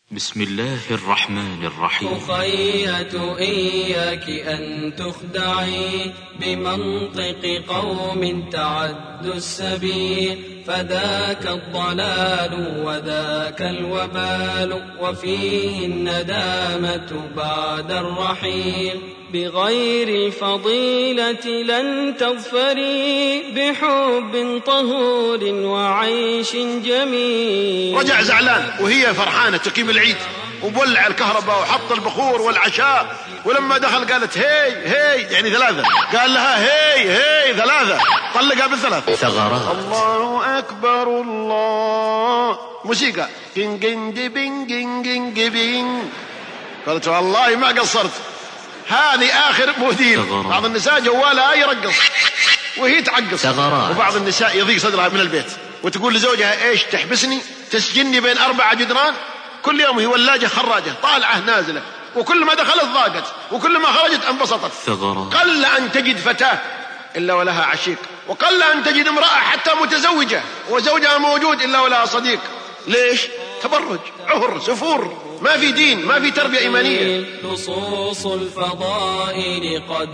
بسم الله الرحمن الرحيم. أخية إياك أن تخدعي بمنطق قوم تعدوا السبيل، فذاك الضلال وذاك الوبال، وفيه الندامة بعد الرحيل. بغير الفضيلة لن تظفري بحب طهور وعيش جميل. رجع زعلان وهي فرحانة تقيم العيد وبولع الكهرباء وحط البخور والعشاء، ولما دخل قالت هي يعني ثلاثة، قال لها هي ثلاثة، طلقها بالثلاث. ثغرات. الله أكبر الله، موسيقى جين جين جبين جين جين جبين. قالت والله ما قصرت، هذه آخر موديل. بعض النساء جوالها يرقص وهي تعقص، وبعض النساء يضيق صدرها من البيت وتقول لزوجها ايش تحبسني تسجني بين 4 جدران، كل يوم هي ولاجة خراجة طالعة نازلة، وكل ما دخلت ضاقت وكل ما خرجت انبسطت. قل أن تجد فتاة إلا ولها عشيق، وقل أن تجد امرأة حتى متزوجة وزوجها موجود إلا ولها صديق. ليش؟ تبرج، عهر، سفور، ما في دين، ما في تربية إيمانية. لصوص الفضائل قد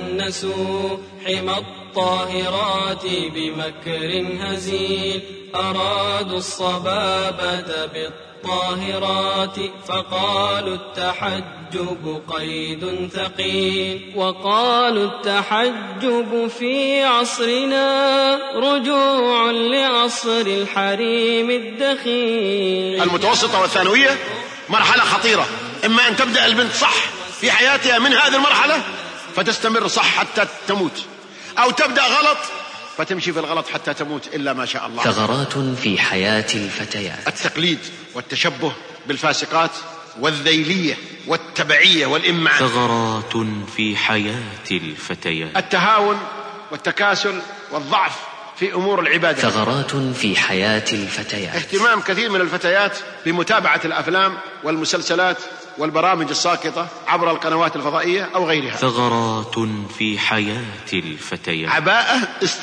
دنسوا حمى الطاهرات بمكر هزيل، أرادوا الصبابة بالطاهرات فقالوا التحجب قيد ثقيل، وقالوا التحجب في عصرنا رجوع لعصر الحريم الدخيل. المتوسطة والثانوية مرحلة خطيرة، إما أن تبدأ البنت صح في حياتها من هذه المرحلة فتستمر صح حتى تموت، أو تبدأ غلط فتمشي في الغلط حتى تموت إلا ما شاء الله. ثغرات في حياة الفتيات. التقليد والتشبه بالفاسقات والذيلية والتبعية والإمعان. ثغرات في حياة الفتيات. التهاون والتكاسل والضعف في أمور العبادة. ثغرات في حياة الفتيات. اهتمام كثير من الفتيات بمتابعة الأفلام والمسلسلات والبرامج الساقطة عبر القنوات الفضائية أو غيرها. ثغرات في حياة الفتيات. عباءة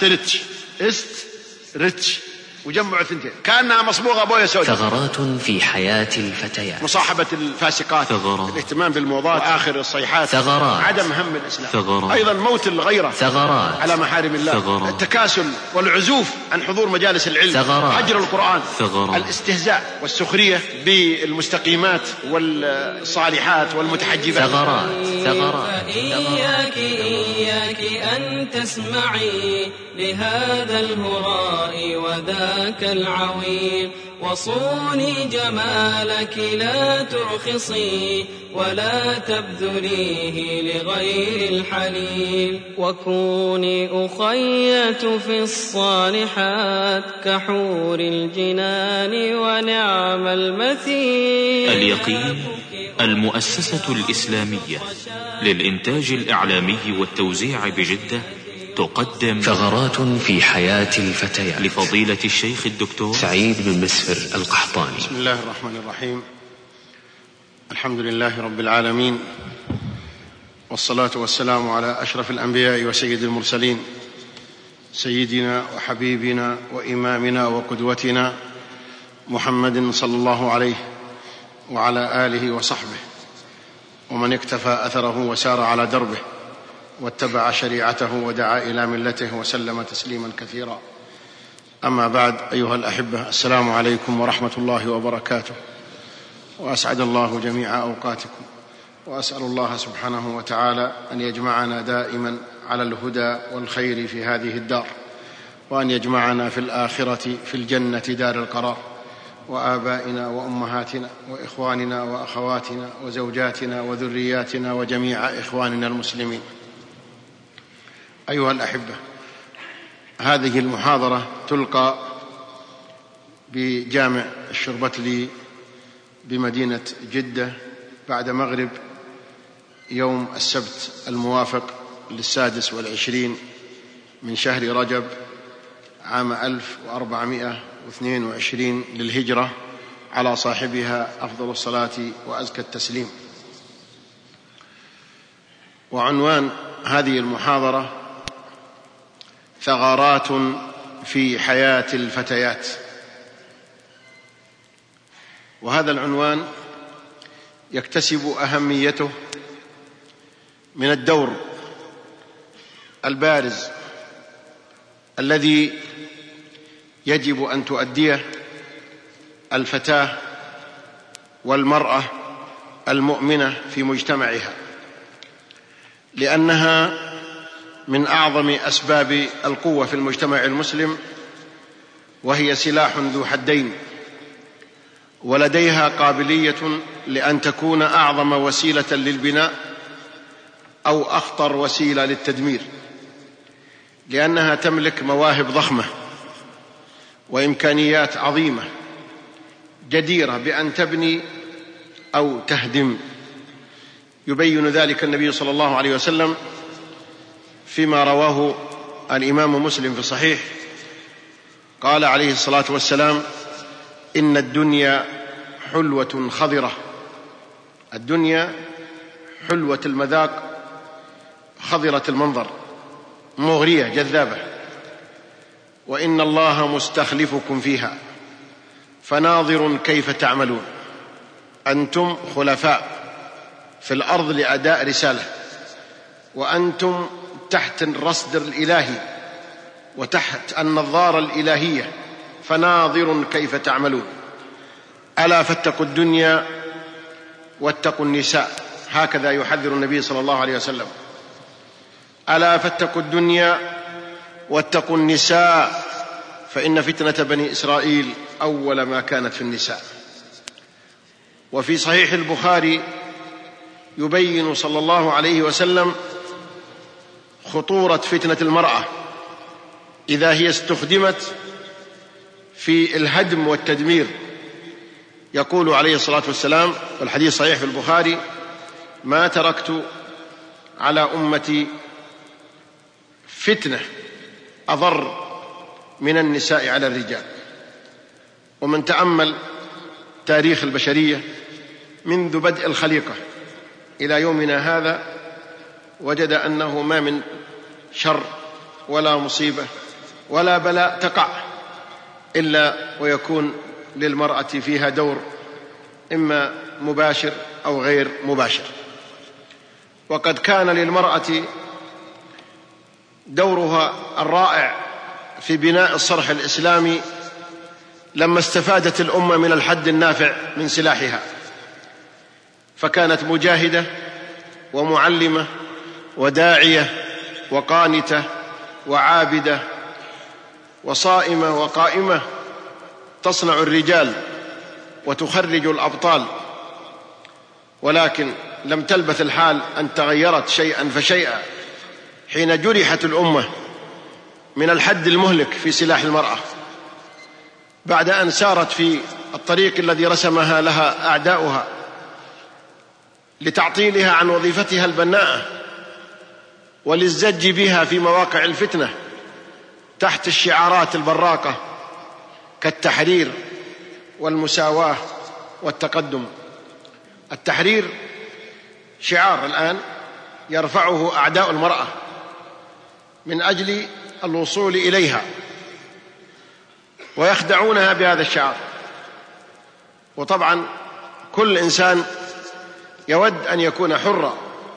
استرتش وجمع ثنتين كأنها مصبوغة بوية سوداء. ثغرات في حياة الفتيات. مصاحبة الفاسقات. ثغرات. الاهتمام بالموضات وآخر الصيحات. ثغرات. عدم هم الإسلام. ثغرات. أيضا موت الغيرة. ثغرات. على محارم الله. ثغرات. التكاسل والعزوف عن حضور مجالس العلم. ثغرات. حجر القرآن. ثغرات. الاستهزاء والسخرية بالمستقيمات والصالحات والمتحجبات. ثغرات. إياك أن تسمعي لهذا الهراء وذاك العويل، وصوني جمالك لا ترخصي ولا تبذليه لغير الحليل، وكوني أخية في الصالحات كحور الجنان ونعم المثيل. اليقين المؤسسة الإسلامية للإنتاج الإعلامي والتوزيع بجدة تقدم ثغرات في حياة الفتيات لفضيلة الشيخ الدكتور سعيد بن مسفر القحطاني. بسم الله الرحمن الرحيم. الحمد لله رب العالمين، والصلاة والسلام على أشرف الأنبياء وسيد المرسلين، سيدنا وحبيبنا وإمامنا وقدوتنا محمد صلى الله عليه وعلى آله وصحبه ومن اكتفى أثره وسار على دربه واتبع شريعته ودعا إلى ملته وسلم تسليما كثيرا. أما بعد، أيها الأحبة، السلام عليكم ورحمة الله وبركاته، وأسعد الله جميع أوقاتكم، وأسأل الله سبحانه وتعالى أن يجمعنا دائما على الهدى والخير في هذه الدار، وأن يجمعنا في الآخرة في الجنة دار القرار، وآبائنا وأمهاتنا وإخواننا وأخواتنا وزوجاتنا وذرياتنا وجميع إخواننا المسلمين. أيها الأحبة، هذه المحاضرة تلقى بجامع الشربتلي بمدينة جدة بعد مغرب يوم السبت الموافق 26 من شهر رجب عام 1422 للهجرة، على صاحبها أفضل الصلاة وأزكى التسليم. وعنوان هذه المحاضرة ثغرات في حياة الفتيات. وهذا العنوان يكتسب أهميته من الدور البارز الذي يجب أن تؤديه الفتاة والمرأة المؤمنة في مجتمعها، لأنها من أعظم أسباب القوة في المجتمع المسلم، وهي سلاح ذو حدين، ولديها قابلية لأن تكون أعظم وسيلة للبناء أو أخطر وسيلة للتدمير، لأنها تملك مواهب ضخمة وإمكانيات عظيمة جديرة بأن تبني أو تهدم. يبين ذلك النبي صلى الله عليه وسلم فيما رواه الإمام مسلم في الصحيح، قال عليه الصلاة والسلام: إن الدنيا حلوة خضرة. الدنيا حلوة المذاق خضرة المنظر، مغرية جذابة، وإن الله مستخلفكم فيها فناظر كيف تعملون. أنتم خلفاء في الأرض لأداء رسالة، وأنتم تحت الرصد الإلهي وتحت النظارة الإلهية، فناظر كيف تعملون. ألا فاتقوا الدنيا واتقوا النساء، هكذا يحذر النبي صلى الله عليه وسلم: ألا فاتقوا الدنيا واتقوا النساء، فإن فتنة بني إسرائيل أول ما كانت في النساء. وفي صحيح البخاري يبين صلى الله عليه وسلم خطورة فتنة المرأة إذا هي استخدمت في الهدم والتدمير. يقول عليه الصلاة والسلام، والحديث صحيح في البخاري: ما تركت على أمتي فتنة أضر من النساء على الرجال. ومن تأمل تاريخ البشرية منذ بدء الخليقة إلى يومنا هذا وجد أنه ما من شر ولا مصيبة ولا بلاء تقع إلا ويكون للمرأة فيها دور، إما مباشر أو غير مباشر. وقد كان للمرأة دورها الرائع في بناء الصرح الإسلامي لما استفادت الأمة من الحد النافع من سلاحها، فكانت مجاهدة ومعلمة وداعية وقانتة وعابدة وصائمة وقائمة، تصنع الرجال وتخرج الأبطال. ولكن لم تلبث الحال أن تغيرت شيئا فشيئا حين جرحت الأمة من الحد المهلك في سلاح المرأة، بعد أن سارت في الطريق الذي رسمها لها أعداؤها لتعطيلها عن وظيفتها البناءة وللزج بها في مواقع الفتنة تحت الشعارات البراقة كالتحرير والمساواة والتقدم. التحرير شعار الآن يرفعه أعداء المرأة من أجل الوصول إليها، ويخدعونها بهذا الشعار. وطبعا كل إنسان يود أن يكون حرا،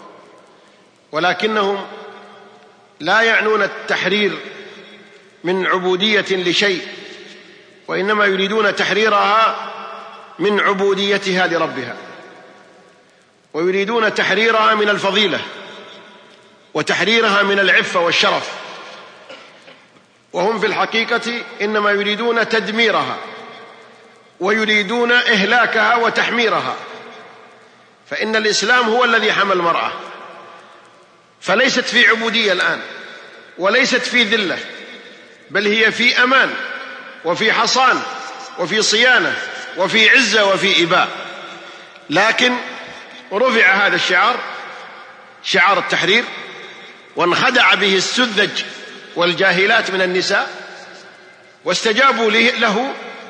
ولكنهم لا يعنون التحرير من عبودية لشيء، وإنما يريدون تحريرها من عبوديتها لربها، ويريدون تحريرها من الفضيلة وتحريرها من العفة والشرف، وهم في الحقيقة إنما يريدون تدميرها ويريدون إهلاكها وتحميرها. فإن الإسلام هو الذي حمى المرأة، فليست في عبودية الآن وليست في ذلة، بل هي في أمان وفي حصان وفي صيانة وفي عزة وفي إباء. لكن رفع هذا الشعار، شعار التحرير، وانخدع به السذج والجاهلات من النساء واستجابوا له،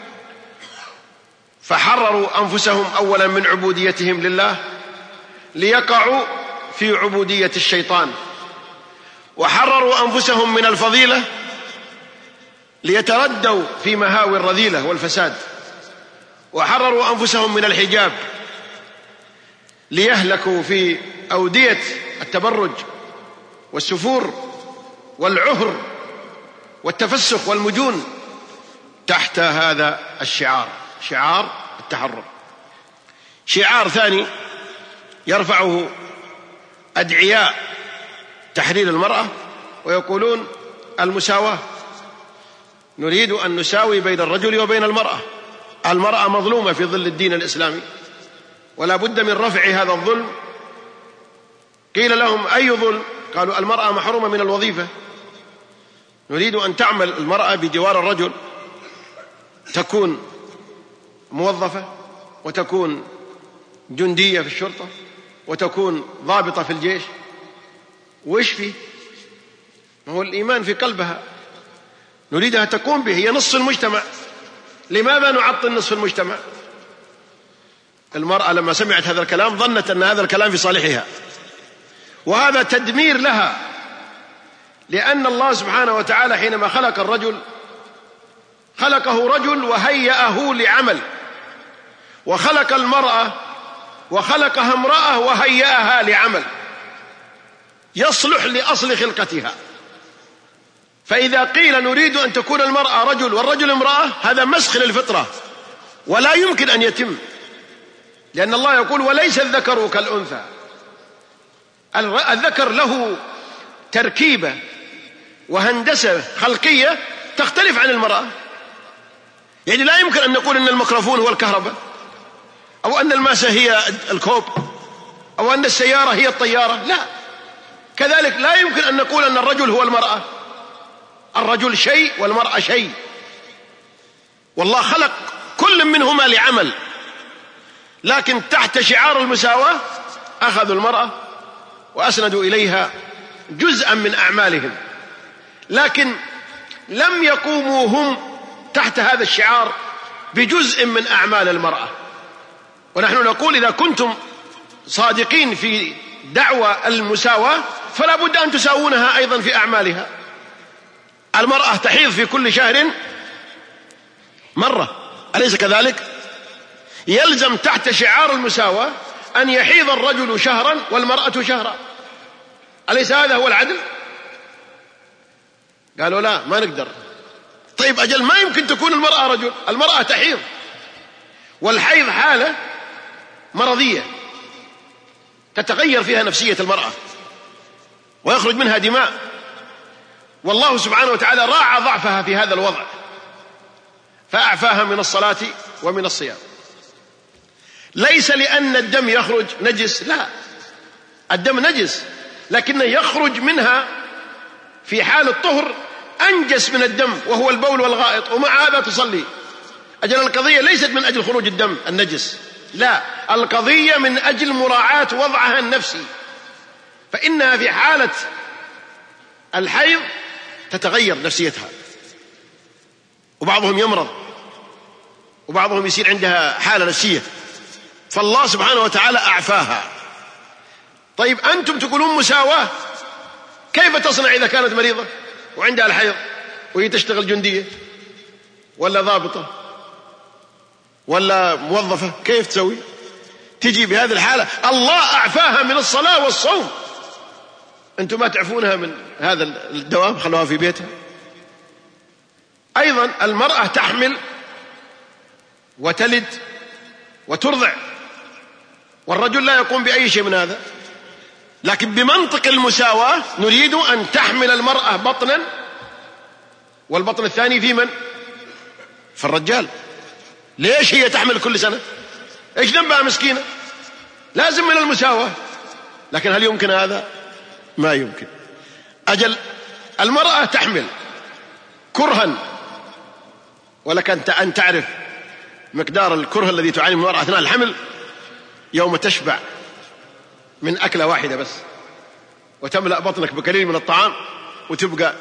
فحرروا أنفسهم أولا من عبوديتهم لله ليقعوا في عبودية الشيطان، وحرروا أنفسهم من الفضيلة ليتردوا في مهاوي الرذيلة والفساد، وحرروا أنفسهم من الحجاب ليهلكوا في أودية التبرج والسفور والعهر والتفسخ والمجون تحت هذا الشعار، شعار التحرر. شعار ثاني يرفعه أدعياء تحرير المرأة ويقولون المساواة، نريد أن نساوي بين الرجل وبين المرأة. المرأة مظلومة في ظل الدين الإسلامي ولا بد من رفع هذا الظلم. قيل لهم أي ظلم؟ قالوا المرأة محرومة من الوظيفة، نريد أن تعمل المرأة بجوار الرجل، تكون موظفة وتكون جندية في الشرطة وتكون ضابطة في الجيش. وإيش فيه؟ ما هو الإيمان في قلبها، نريدها تقوم به، هي نصف المجتمع. لماذا نعطل نصف المجتمع؟ المرأة لما سمعت هذا الكلام ظنت أن هذا الكلام في صالحها، وهذا تدمير لها، لأن الله سبحانه وتعالى حينما خلق الرجل خلقه رجل وهيأه لعمل، وخلق المرأة وخلقها امرأة وهيأها لعمل يصلح لأصل خلقتها. فإذا قيل نريد أن تكون المرأة رجل والرجل امرأة، هذا مسخ للفطرة ولا يمكن أن يتم، لأن الله يقول وليس الذكر كالأنثى. الذكر له تركيبة وهندسة خلقية تختلف عن المرأة. يعني لا يمكن أن نقول أن الميكروفون هو الكهرباء، أو أن الماسة هي الكوب، أو أن السيارة هي الطيارة، لا. كذلك لا يمكن أن نقول أن الرجل هو المرأة، الرجل شيء والمرأة شيء، والله خلق كل منهما لعمل، لكن تحت شعار المساواة أخذوا المرأة وأسندوا إليها جزءا من أعمالهم، لكن لم يقوموا هم تحت هذا الشعار بجزء من أعمال المرأة. ونحن نقول إذا كنتم صادقين في دعوى المساواة فلا بد أن تساوونها أيضا في أعمالها. المرأة تحيض في كل شهر مرة، أليس كذلك؟ يلزم تحت شعار المساواة أن يحيض الرجل شهرا والمرأة شهرا، أليس هذا هو العدل؟ قالوا لا، ما نقدر. طيب أجل ما يمكن تكون المرأة رجل، المرأة تحيض، والحيض حالة مرضية تتغير فيها نفسية المرأة ويخرج منها دماء، والله سبحانه وتعالى راعى ضعفها في هذا الوضع فأعفاها من الصلاة ومن الصيام. ليس لأن الدم يخرج نجس، لا، الدم نجس لكنه يخرج منها في حال الطهر أنجس من الدم وهو البول والغائط، ومع هذا تصلي. أجل القضية ليست من أجل خروج الدم النجس، لا، القضية من أجل مراعاة وضعها النفسي، فإنها في حالة الحيض تتغير نفسيتها، وبعضهم يمرض وبعضهم يصير عندها حالة نفسية، فالله سبحانه وتعالى أعفاها. طيب أنتم تقولون مساواة، كيف تصنع إذا كانت مريضة وعندها الحيض وهي تشتغل جندية ولا ضابطة ولا موظفة؟ كيف تسوي؟ تجي بهذه الحالة الله أعفاها من الصلاة والصوم، أنتم ما تعفونها من هذا الدوام، خلوها في بيتها. أيضا المرأة تحمل وتلد وترضع، والرجل لا يقوم بأي شيء من هذا، لكن بمنطق المساواة نريد أن تحمل المرأة بطنا، والبطن الثاني في من؟ في الرجال. ليش هي تحمل كل سنة؟ إيش ذنبها مسكينة؟ لازم من المساواة، لكن هل يمكن هذا؟ ما يمكن. أجل المرأة تحمل كرها، ولك أن تعرف مقدار الكره الذي تعاني من المرأة أثناء الحمل، يوم تشبع من أكلة واحدة بس وتملأ بطنك بقليل من الطعام وتبقى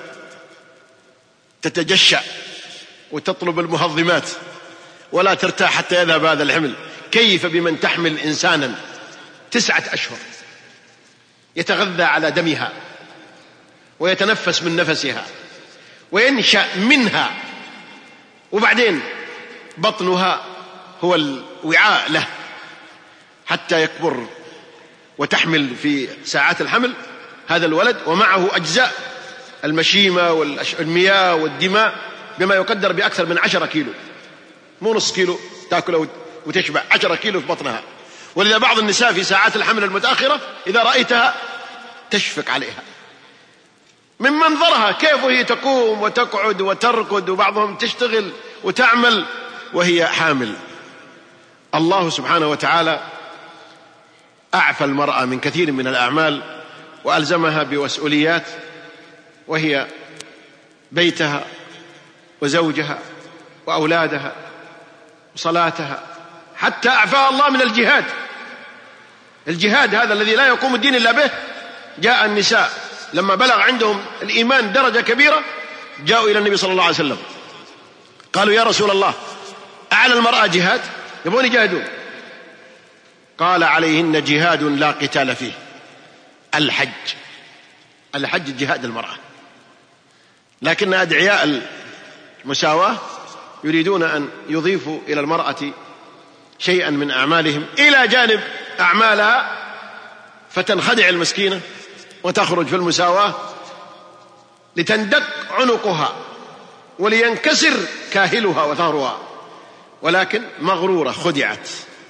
تتجشع وتطلب المهضمات ولا ترتاح حتى يذهب هذا الحمل. كيف بمن تحمل إنسانا 9 أشهر يتغذى على دمها ويتنفس من نفسها وينشأ منها، وبعدين بطنها هو الوعاء له حتى يكبر وتحمل في ساعات الحمل هذا الولد، ومعه أجزاء المشيمة والمياه والدماء بما يقدر بأكثر من 10 كيلو، مو نص كيلو تأكله وتشبع، 10 كيلو في بطنها. ولذا بعض النساء في ساعات الحمل المتأخرة إذا رأيتها تشفق عليها من منظرها، كيف هي تقوم وتقعد وتركض، وبعضهم تشتغل وتعمل وهي حامل. الله سبحانه وتعالى أعفى المرأة من كثير من الأعمال وألزمها بمسؤوليات، وهي بيتها وزوجها وأولادها وصلاتها، حتى أعفاها الله من الجهاد. الجهاد هذا الذي لا يقوم الدين إلا به، جاء النساء لما بلغ عندهم الإيمان درجة كبيرة جاءوا إلى النبي صلى الله عليه وسلم قالوا: يا رسول الله، أعلى المرأة جهاد؟ يبون يجاهدون. قال: عليهن جهاد لا قتال فيه، الحج. الحج جهاد المرأة. لكن أدعياء المساواة يريدون أن يضيفوا إلى المرأة شيئا من أعمالهم إلى جانب أعمالها، فتنخدع المسكينة وتخرج في المساواة لتندق عنقها ولينكسر كاهلها وثارها، ولكن مغرورة خدعت.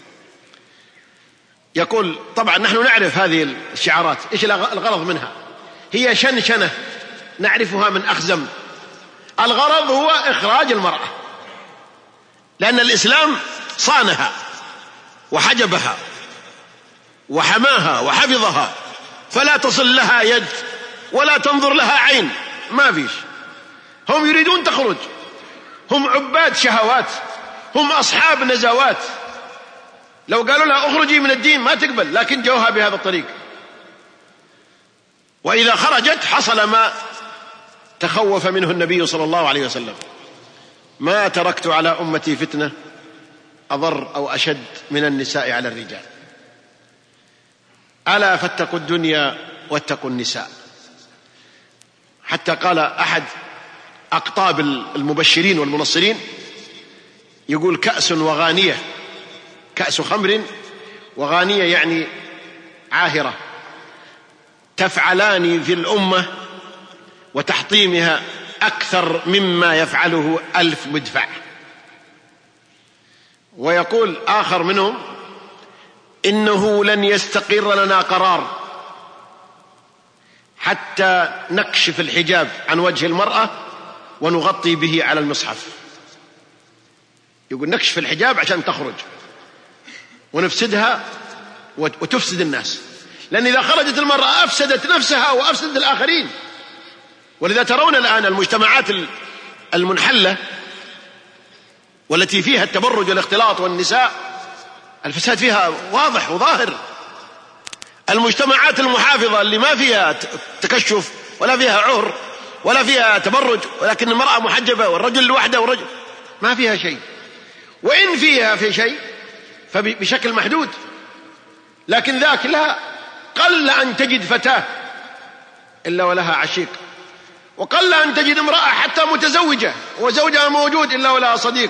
يقول: طبعا نحن نعرف هذه الشعارات إيش الغرض منها، هي شنشنة نعرفها من أخزم. الغرض هو إخراج المرأة، لأن الإسلام صانها وحجبها وحماها وحفظها، فلا تصل لها يد ولا تنظر لها عين، ما فيش. هم يريدون تخرج، هم عباد شهوات، هم أصحاب نزوات. لو قالوا لها اخرجي من الدين ما تقبل، لكن جوها بهذا الطريق. وإذا خرجت حصل ما تخوف منه النبي صلى الله عليه وسلم: ما تركت على أمتي فتنة أضر أو أشد من النساء على الرجال، ألا فاتقوا الدنيا واتقوا النساء. حتى قال أحد أقطاب المبشرين والمنصرين يقول: كأس وغانية، كأس خمر وغانية يعني عاهرة، تفعلان في الأمة وتحطيمها أكثر مما يفعله 1000 مدفع. ويقول آخر منهم: إنه لن يستقر لنا قرار حتى نكشف الحجاب عن وجه المرأة ونغطي به على المصحف. يقول نكشف الحجاب عشان تخرج ونفسدها وتفسد الناس، لأن إذا خرجت المرأة أفسدت نفسها وأفسدت الآخرين. ولذا ترون الآن المجتمعات المنحلة والتي فيها التبرج والاختلاط والنساء، الفساد فيها واضح وظاهر. المجتمعات المحافظة اللي ما فيها تكشف ولا فيها عهر ولا فيها تبرج، ولكن المرأة محجبة والرجل لوحده والرجل ما فيها شيء، وإن فيها في شيء فبشكل محدود. لكن ذاك لا، قل أن تجد فتاة إلا ولها عشيق، وقل أن تجد امرأة حتى متزوجة وزوجها موجود إلا ولها صديق.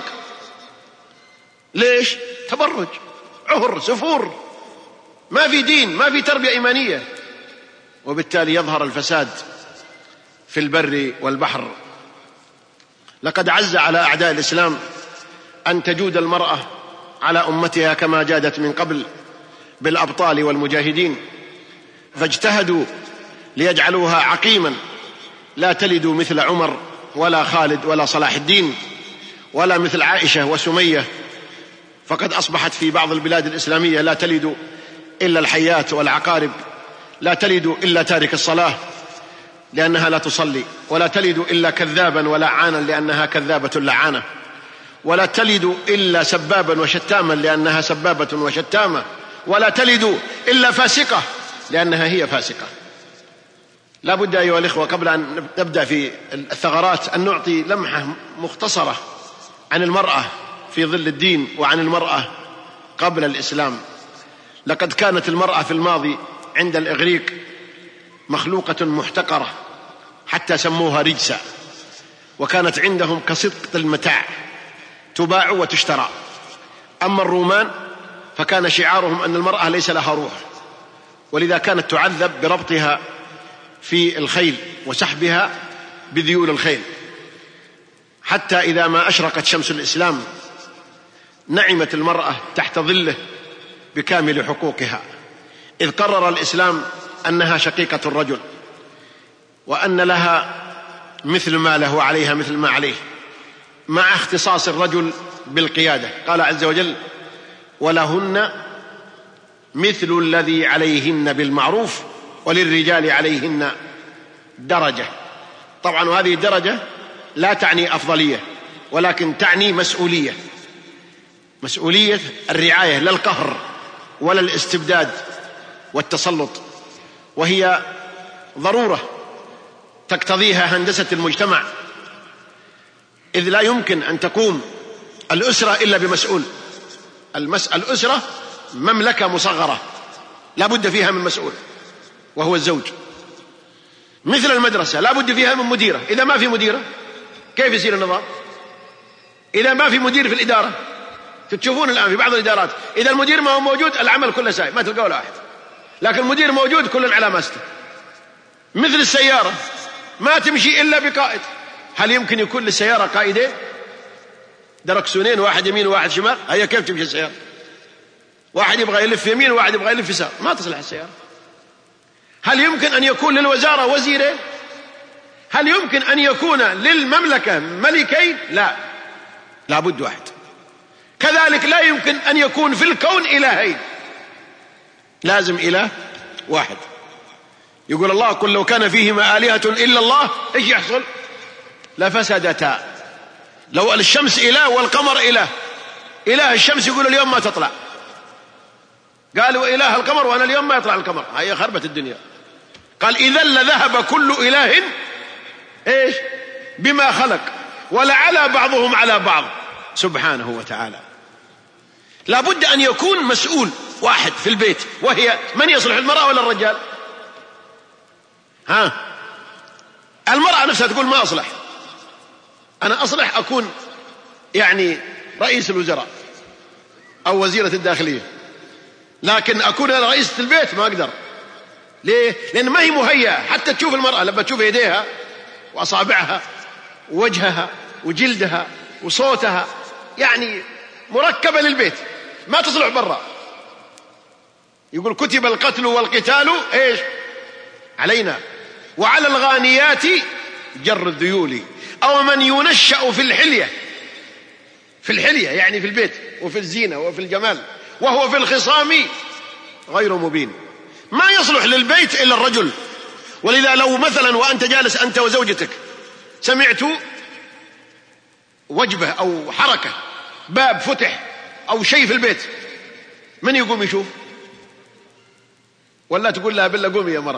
ليش؟ تبرج، عهر، سفور، ما في دين، ما في تربية إيمانية، وبالتالي يظهر الفساد في البر والبحر. لقد عز على أعداء الإسلام أن تجود المرأة على أمتها كما جادت من قبل بالأبطال والمجاهدين، فاجتهدوا ليجعلوها عقيما لا تلد مثل عمر ولا خالد ولا صلاح الدين ولا مثل عائشة وسمية، فقد أصبحت في بعض البلاد الإسلامية لا تلد إلا الحيات والعقارب، لا تلد إلا تارك الصلاة لأنها لا تصلي، ولا تلد إلا كذابا ولعانا لأنها كذابة لعانة، ولا تلد إلا سبابا وشتاما لأنها سبابة وشتامة، ولا تلد إلا فاسقة لأنها هي فاسقة. لا بد أيها الإخوة قبل أن نبدأ في الثغرات أن نعطي لمحة مختصرة عن المرأة في ظل الدين وعن المرأة قبل الإسلام. لقد كانت المرأة في الماضي عند الإغريق مخلوقة محتقرة حتى سموها رجسا، وكانت عندهم كصدق المتاع تباع وتشترى. أما الرومان فكان شعارهم أن المرأة ليس لها روح ولذا كانت تعذب بربطها في الخيل وسحبها بذيول الخيل، حتى إذا ما أشرقت شمس الإسلام نعمت المرأة تحت ظله بكامل حقوقها، إذ قرر الإسلام أنها شقيقة الرجل، وأن لها مثل ما له وعليها مثل ما عليه، مع اختصاص الرجل بالقيادة. قال عز وجل: ولهن مثل الذي عليهن بالمعروف وللرجال عليهن درجة. طبعا وهذه الدرجة لا تعني أفضلية، ولكن تعني مسؤولية الرعاية، لا القهر ولا الاستبداد والتسلط، وهي ضرورة تقتضيها هندسة المجتمع، إذ لا يمكن أن تقوم الأسرة إلا بمسؤول. الأسرة مملكة مصغرة لا بد فيها من مسؤول وهو الزوج. مثل المدرسة لا بد فيها من مديرة، إذا ما في مديرة كيف يصير النظام؟ إذا ما في مدير في الإدارة، تشوفون الآن في بعض الإدارات إذا المدير ما هو موجود العمل كله ساي، ما تلقى ولا واحد، لكن المدير موجود كل على ماسته. مثل السيارة ما تمشي إلا بقائد. هل يمكن يكون للسيارة قائدين دركسونين، واحد يمين وواحد شمال؟ هي كيف تمشي السيارة؟ واحد يبغى يلف يمين وواحد يبغى يلف يسار، ما تصلح السيارة. هل يمكن أن يكون للوزارة وزيرين؟ هل يمكن أن يكون للمملكة ملكين؟ لا بد واحد. كذلك لا يمكن أن يكون في الكون إلهين، لازم إله واحد. يقول الله: قل لو كان فيهما آلهة إلا الله، إيش يحصل؟ لفسدتا. لو الشمس إله والقمر إله الشمس يقول اليوم ما تطلع، قالوا إله القمر وأنا اليوم ما يطلع القمر، هي خربت الدنيا. قال: إذا لذهب كل إله إيش بما خلق ولعلى بعضهم على بعض سبحانه وتعالى. لا بد أن يكون مسؤول واحد في البيت، وهي من يصلح، المرأة ولا الرجال؟ المرأة نفسها تقول ما أصلح، أنا أصلح أكون يعني رئيس الوزراء أو وزيرة الداخلية، لكن أكون أنا رئيسة البيت ما أقدر. ليه؟ لأن ما هي مهيئة. حتى تشوف المرأة لما تشوف يديها وأصابعها ووجهها وجلدها وصوتها يعني مركبة للبيت، ما تصلح برا. يقول: كتب القتل والقتال إيش علينا وعلى الغانيات جر الذيول، أو من ينشأ في الحلية يعني في البيت وفي الزينة وفي الجمال، وهو في الخصام غير مبين. ما يصلح للبيت إلا الرجل. ولذا لو مثلا وأنت جالس أنت وزوجتك سمعت وجبة أو حركة، باب فتح أو شيء في البيت، من يقوم يشوف؟ ولا تقول لها بالله قومي يا مرة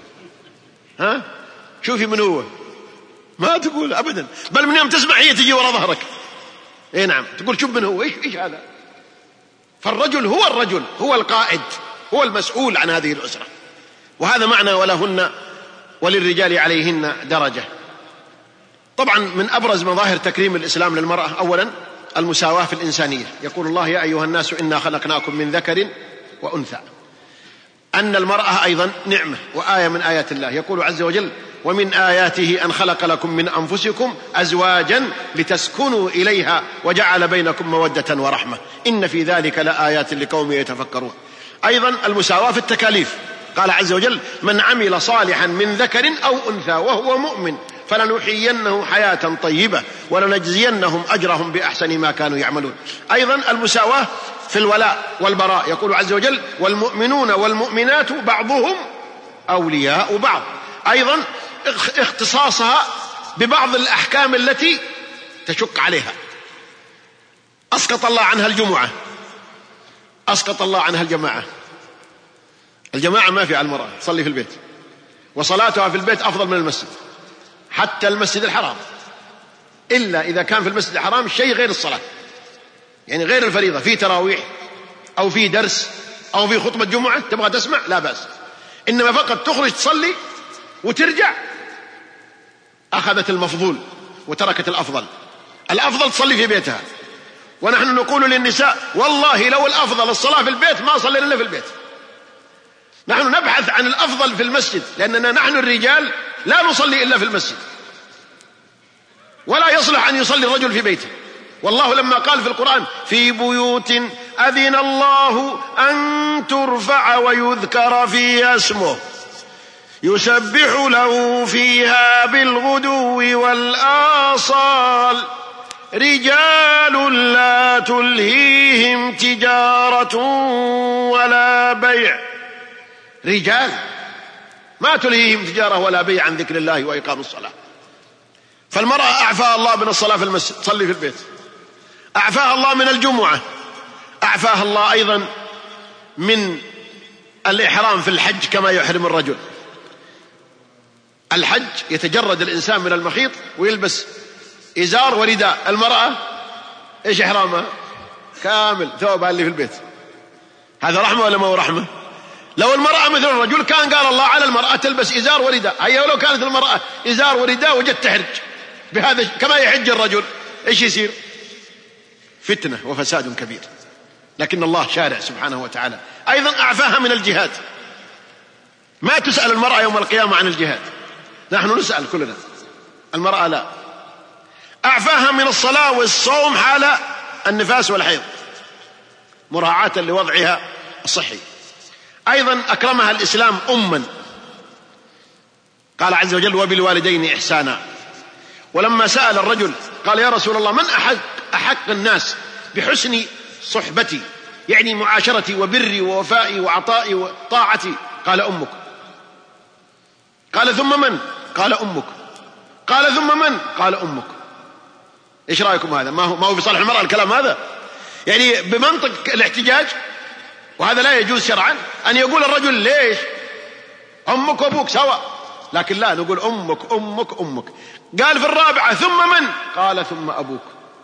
شوفي من هو؟ ما تقول أبدا، بل من يوم تسمع هي تجي وراء ظهرك. نعم، تقول شوف من هو، إيش هذا؟ فالرجل هو القائد، هو المسؤول عن هذه الأسرة. وهذا معنى ولهن وللرجال عليهن درجة. طبعا من أبرز مظاهر تكريم الإسلام للمرأة أولا المساواة في الإنسانية. يقول الله: يا أيها الناس إنا خلقناكم من ذكر وأنثى. أن المرأة أيضا نعمة وآية من آيات الله. يقول عز وجل: ومن آياته أن خلق لكم من أنفسكم أزواجا لتسكنوا إليها وجعل بينكم مودة ورحمة إن في ذلك لآيات لقوم يتفكرون. أيضا المساواة في التكاليف. قال عز وجل: من عمل صالحا من ذكر أو أنثى وهو مؤمن فلنحيينه حياة طيبة ولنجزينهم أجرهم بأحسن ما كانوا يعملون. أيضا المساواة في الولاء والبراء. يقول عز وجل: والمؤمنون والمؤمنات بعضهم أولياء بعض. أيضا اختصاصها ببعض الأحكام التي تشق عليها. أسقط الله عنها الجمعة، أسقط الله عنها الجماعة. الجماعة ما في على المرأة، تصلي في البيت، وصلاتها في البيت أفضل من المسجد، حتى المسجد الحرام، إلا إذا كان في المسجد الحرام شيء غير الصلاة، يعني غير الفريضة، في تراويح أو في درس أو في خطبة جمعة تبغى تسمع لا بأس. إنما فقط تخرج تصلي وترجع، أخذت المفضول وتركت الأفضل. الأفضل تصلي في بيتها. ونحن نقول للنساء: والله لو الأفضل الصلاة في البيت ما صلينا إلا في البيت. نحن نبحث عن الأفضل في المسجد، لأننا نحن الرجال لا نصلي إلا في المسجد، ولا يصلح أن يصلي الرجل في بيته. والله لما قال في القرآن في بيوت أذن الله أن ترفع ويذكر فيها اسمه يسبح له فيها بالغدو والآصال رجال لا تلهيهم تجارة ولا بيع. رجال ما تلهيهم تجارة ولا بيع عن ذكر الله وإقام الصلاة. فالمرأة أعفاها الله من الصلاة في المسجد، تصلي في البيت. أعفاها الله من الجمعة، أعفاها الله أيضا من الإحرام في الحج كما يحرم الرجل. الحج يتجرد الإنسان من المخيط ويلبس إزار ورداء. المرأة إيش إحرامها؟ كامل ثوبها اللي في البيت. هذا رحمة ولا ما هو رحمة؟ لو المرأة مثل الرجل كان قال الله على المرأة تلبس إزار ورداء. هيا ولو كانت المرأة إزار ورداء وجدت تحرج بهذا كما يحج الرجل، إيش يصير؟ فتنة وفساد كبير. لكن الله شارع سبحانه وتعالى. أيضا أعفاها من الجهاد. ما تسأل المرأة يوم القيامة عن الجهاد، نحن نسأل كلنا، المرأة لا. أعفاها من الصلاة والصوم حال النفاس والحيض مراعاة لوضعها الصحي. أيضا أكرمها الإسلام أما، قال عز وجل وبالوالدين إحسانا. ولما سأل الرجل قال يا رسول الله من أحق الناس بحسن صحبتي، يعني معاشرتي وبري ووفائي وعطائي وطاعتي؟ قال أمك. قال ثم من؟ قال أمك. قال ثم من؟ قال أمك. إيش رأيكم هذا؟ ما هو في صالح المرأة الكلام هذا؟ يعني بمنطق الاحتجاج، وهذا لا يجوز شرعا أن يقول الرجل ليش أمك وأبوك سواء، لكن لا، نقول أمك أمك أمك. قال في الرابعة ثم من؟ قال ثم أبوك.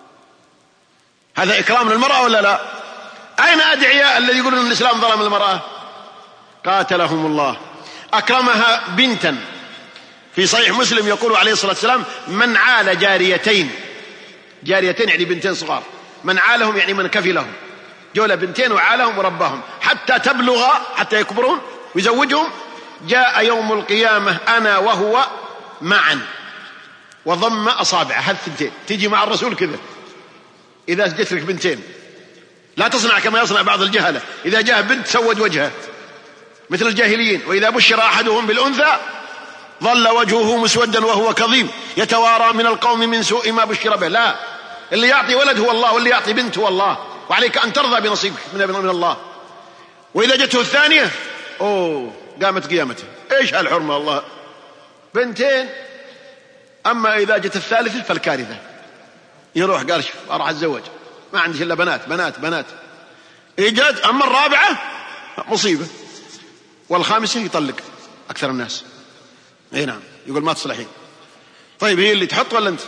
هذا إكرام للمرأة ولا لا؟ أين أدعياء الذي يقولون أن الإسلام ظلم المرأة؟ قاتلهم الله. أكرمها بنتا، في صحيح مسلم يقول عليه الصلاة والسلام من عال جاريتين، جاريتين يعني بنتين صغار، من عالهم يعني من كفلهم، جول بنتين وعالهم ورباهم حتى تبلغ، حتى يكبرون ويزوجهم، جاء يوم القيامة أنا وهو معا وضم أصابعه. هذه الثنتين تيجي مع الرسول كذا. إذا جت لك بنتين لا تصنع كما يصنع بعض الجهلة، إذا جاء بنت سود وجهه مثل الجاهليين، وإذا بشر أحدهم بالأنثى ظل وجهه مسودا وهو كظيم يتوارى من القوم من سوء ما بشر به. لا، اللي يعطي ولد هو الله، واللي يعطي بنت هو الله، وعليك أن ترضى بنصيبك من الله. وإذا جته الثانية قامت قيامته. إيش هالحرمة الله؟ بنتين. أما إذا جت الثالثة فالكارثة، يروح قال شوف أروح أتزوج، ما عندي إلا بنات بنات بنات. إيجاد. أما الرابعة مصيبة، والخامسة يطلق أكثر الناس. اي نعم، يقول ما تصلحين. طيب هي اللي تحط ولا أنت؟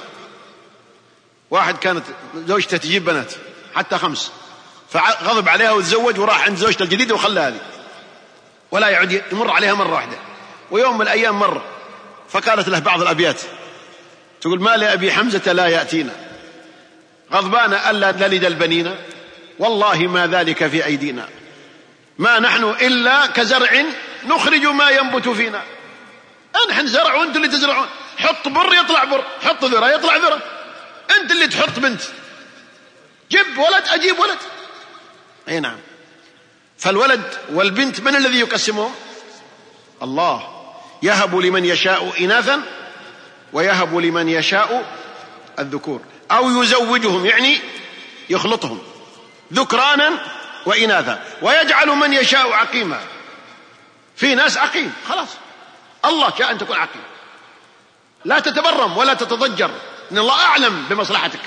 واحد كانت زوجته تجيب بنات حتى 5، فغضب عليها وتزوج وراح عند زوجته الجديدة وخلى هذه، ولا يعود يمر عليها مرة واحدة. ويوم من الأيام مر فقالت له بعض الأبيات، تقول ما لأبي حمزة لا يأتينا غضبان ألا نلد البنين والله ما ذلك في أيدينا ما نحن إلا كزرع نخرج ما ينبت فينا. نحن زرع وانتم اللي تزرعون، حط بر يطلع بر، حط ذرة يطلع ذرة، انت اللي تحط بنت، جيب ولد أجيب ولد. اي نعم. فالولد والبنت من الذي يقسمهم؟ الله. يهب لمن يشاء إناثا ويهب لمن يشاء الذكور، أو يزوجهم يعني يخلطهم ذكرانا وإناثا، ويجعل من يشاء عقيما. في ناس عقيم خلاص، الله شاء أن تكون عقيم، لا تتبرم ولا تتضجر، إن الله أعلم بمصلحتك.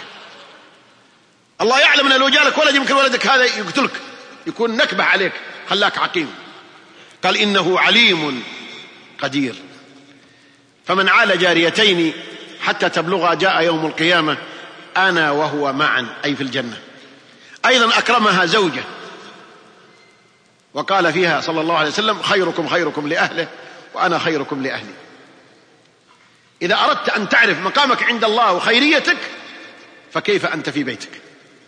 الله يعلم أن لو جالك ولد يمكن ولدك هذا يقتلك، يكون نكبة عليك، خلاك عقيم. قال إنه عليم قدير. فمن عال جاريتين حتى تبلغا جاء يوم القيامة أنا وهو معا، أي في الجنة. أيضا أكرمها زوجة، وقال فيها صلى الله عليه وسلم خيركم خيركم لأهله وأنا خيركم لأهلي. إذا أردت أن تعرف مقامك عند الله وخيريتك فكيف أنت في بيتك؟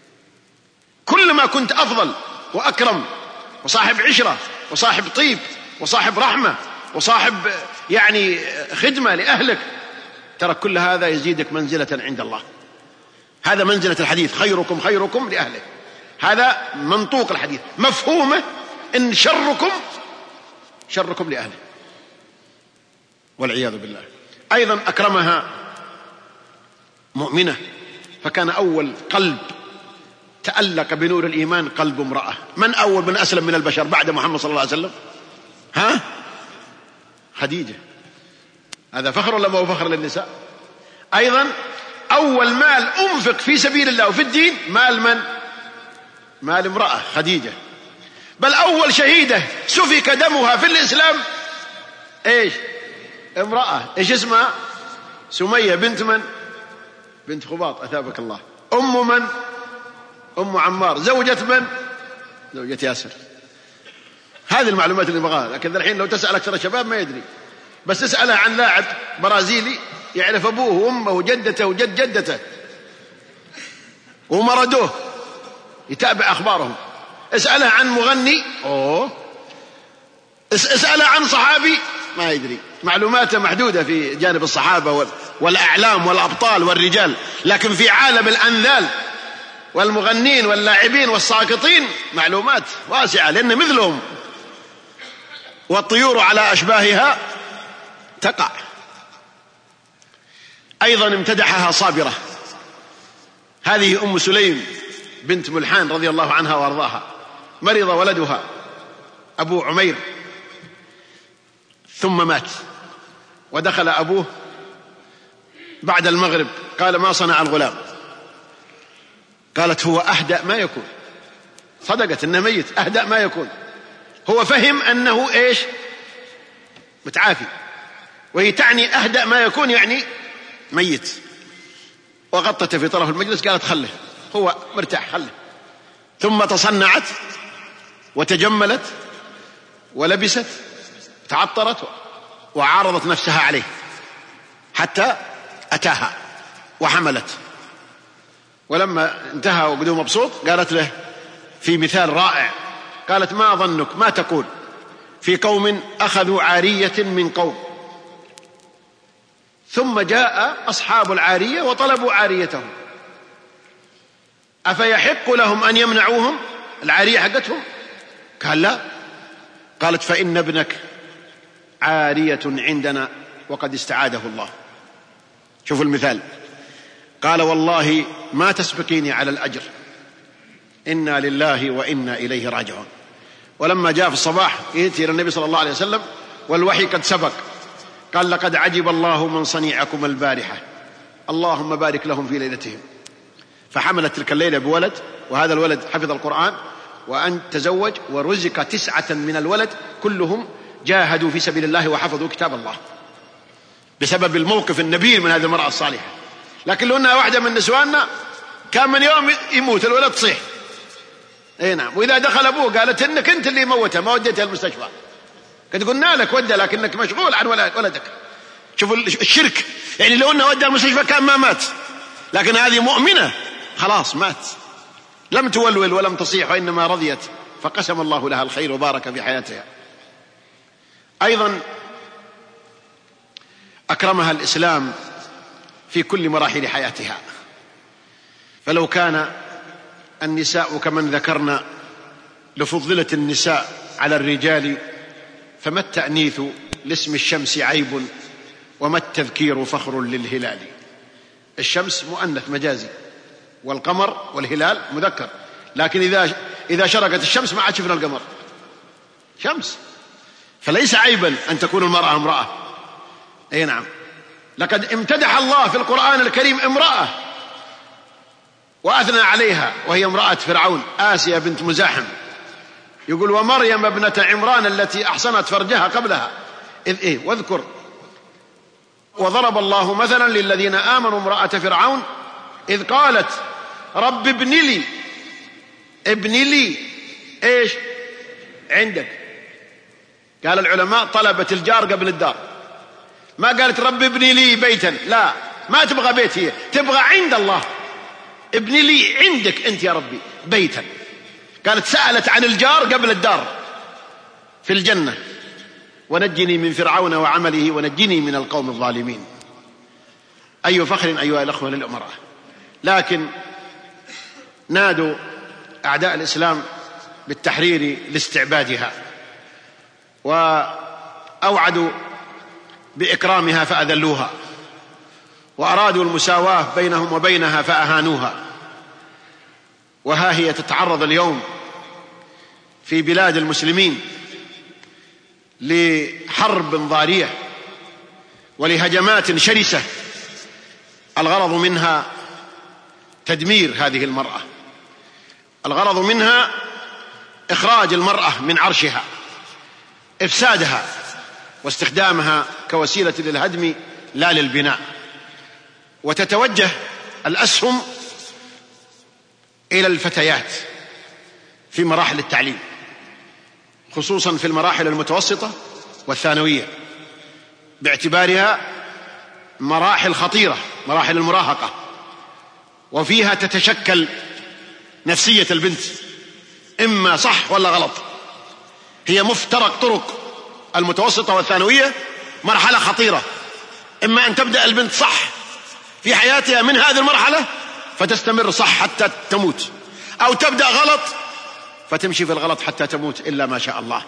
كلما كنت أفضل وأكرم وصاحب عشرة وصاحب طيب وصاحب رحمة وصاحب يعني خدمة لأهلك، ترى كل هذا يزيدك منزلة عند الله. هذا منزلة الحديث: خيركم خيركم لأهله. هذا منطوق الحديث. مفهومه إن شركم شركم لأهله، والعياذ بالله. أيضا أكرمها مؤمنة، فكان أول قلب تألق بنور الإيمان قلب امرأة. من أول من أسلم من البشر بعد محمد صلى الله عليه وسلم؟ خديجة. هذا فخر ولا ما هو فخر للنساء؟ أيضا أول مال أنفق في سبيل الله وفي الدين مال من؟ مال امرأة، خديجة. بل أول شهيدة سفك دمها في الإسلام إيش؟ امرأة. إيش اسمها؟ سمية بنت من؟ بنت خباط، أثابك الله. أم من؟ أم عمار. زوجة من؟ زوجة ياسر. هذه المعلومات اللي نبغاها. لكن الحين لو تسأل أكثر الشباب ما يدري، بس تسأله عن لاعب برازيلي يعرف أبوه وأمه وجدته وجد جدته ومرضوه، يتابع أخبارهم. اسأله عن مغني، اسأله عن صحابي ما يدري. معلوماته محدودة في جانب الصحابة والأعلام والأبطال والرجال، لكن في عالم الأنذال والمغنين واللاعبين والساقطين معلومات واسعة، لأن مثلهم والطيور على أشباهها تقع. أيضا امتدحها صابرة. هذه أم سليم بنت ملحان رضي الله عنها وارضاها. مرض ولدها أبو عمير ثم مات، ودخل أبوه بعد المغرب. قال: ما صنع الغلام؟ قالت: هو أهدأ ما يكون. صدقت إنه ميت، أهدأ ما يكون. هو فهم أنه إيش؟ متعافي، وهي تعني أهدأ ما يكون يعني ميت. وغطته في طرف المجلس، قالت: خله، هو مرتاح، خله. ثم تصنعت وتجملت ولبست، تعطرت وعارضت نفسها عليه حتى أتاها وحملت. ولما انتهى وقدوم مبسوط قالت له في مثال رائع، قالت: ما ظنك، ما تقول في قوم أخذوا عارية من قوم ثم جاء أصحاب العارية وطلبوا عاريتهم، أفيحق لهم أن يمنعوهم العارية حقتهم؟ قال: لا. قالت: فإن ابنك عارية عندنا وقد استعاده الله. شوفوا المثال. قال: والله ما تسبقيني على الأجر، إنا لله وإنا إليه راجعون. ولما جاء في الصباح يأتي النبي صلى الله عليه وسلم والوحي قد سبق، قال: لقد عجب الله من صنيعكم البارحة، اللهم بارك لهم في ليلتهم. فحملت تلك الليلة بولد، وهذا الولد حفظ القرآن وأن تزوج ورزق 9 من الولد، كلهم جاهدوا في سبيل الله وحفظوا كتاب الله بسبب الموقف النبيل من هذه المرأة الصالحة. لكن لو أنها واحدة من نسواننا كان من يوم يموت الولد تصيح. اي نعم. وإذا دخل أبوه قالت: إنك أنت اللي موتها، ما وديتها المستشفى. قد قلنا لك ودى، لكنك مشغول عن ولدك. شوفوا الشرك، يعني لو أنه ودى المستشفى كان ما مات، لكن هذه مؤمنة خلاص مات، لم تولول ولم تصيح، وإنما رضيت، فقسم الله لها الخير وبارك في حياتها. أيضا أكرمها الإسلام في كل مراحل حياتها. فلو كان النساء كمن ذكرنا لفضلت النساء على الرجال، فما التأنيث لاسم الشمس عيب، وما التذكير فخر للهلال. الشمس مؤنث مجازي، والقمر والهلال مذكر، لكن إذا شرقت الشمس ما عاد شفنا القمر، شمس. فليس عيبا أن تكون المرأة امرأة. أي نعم. لقد امتدح الله في القرآن الكريم امرأة وأثنى عليها، وهي امرأة فرعون آسيا بنت مزاحم. يقول: ومريم ابنة عمران التي أحصنت فرجها قبلها واذكر وضرب الله مثلا للذين آمنوا امرأة فرعون إذ قالت رب ابن لي إيش عندك. قال العلماء طلبت الجار قبل الدار، ما قالت رب ابن لي بيتا، لا، ما تبغى بيت، هي تبغى عند الله. ابن لي عندك أنت يا ربي بيتا. قالت سألت عن الجار قبل الدار في الجنة. ونجني من فرعون وعمله ونجني من القوم الظالمين. أي فخر أيها الأخوة للمرأة. لكن نادوا أعداء الإسلام بالتحرير لاستعبادها، وأوعدوا بإكرامها فأذلوها، وأرادوا المساواة بينهم وبينها فأهانوها. وها هي تتعرض اليوم في بلاد المسلمين لحرب ضارية ولهجمات شرسة الغرض منها تدمير هذه المرأة، الغرض منها إخراج المرأة من عرشها، إفسادها واستخدامها كوسيلة للهدم لا للبناء. وتتوجه الأسهم إلى الفتيات في مراحل التعليم، خصوصا في المراحل المتوسطة والثانوية، باعتبارها مراحل خطيرة، مراحل المراهقة، وفيها تتشكل نفسية البنت، إما صح ولا غلط. هي مفترق طرق المتوسطة والثانوية مرحلة خطيرة، إما أن تبدأ البنت صح في حياتها من هذه المرحلة فتستمر صح حتى تموت، أو تبدأ غلط فتمشي في الغلط حتى تموت إلا ما شاء الله.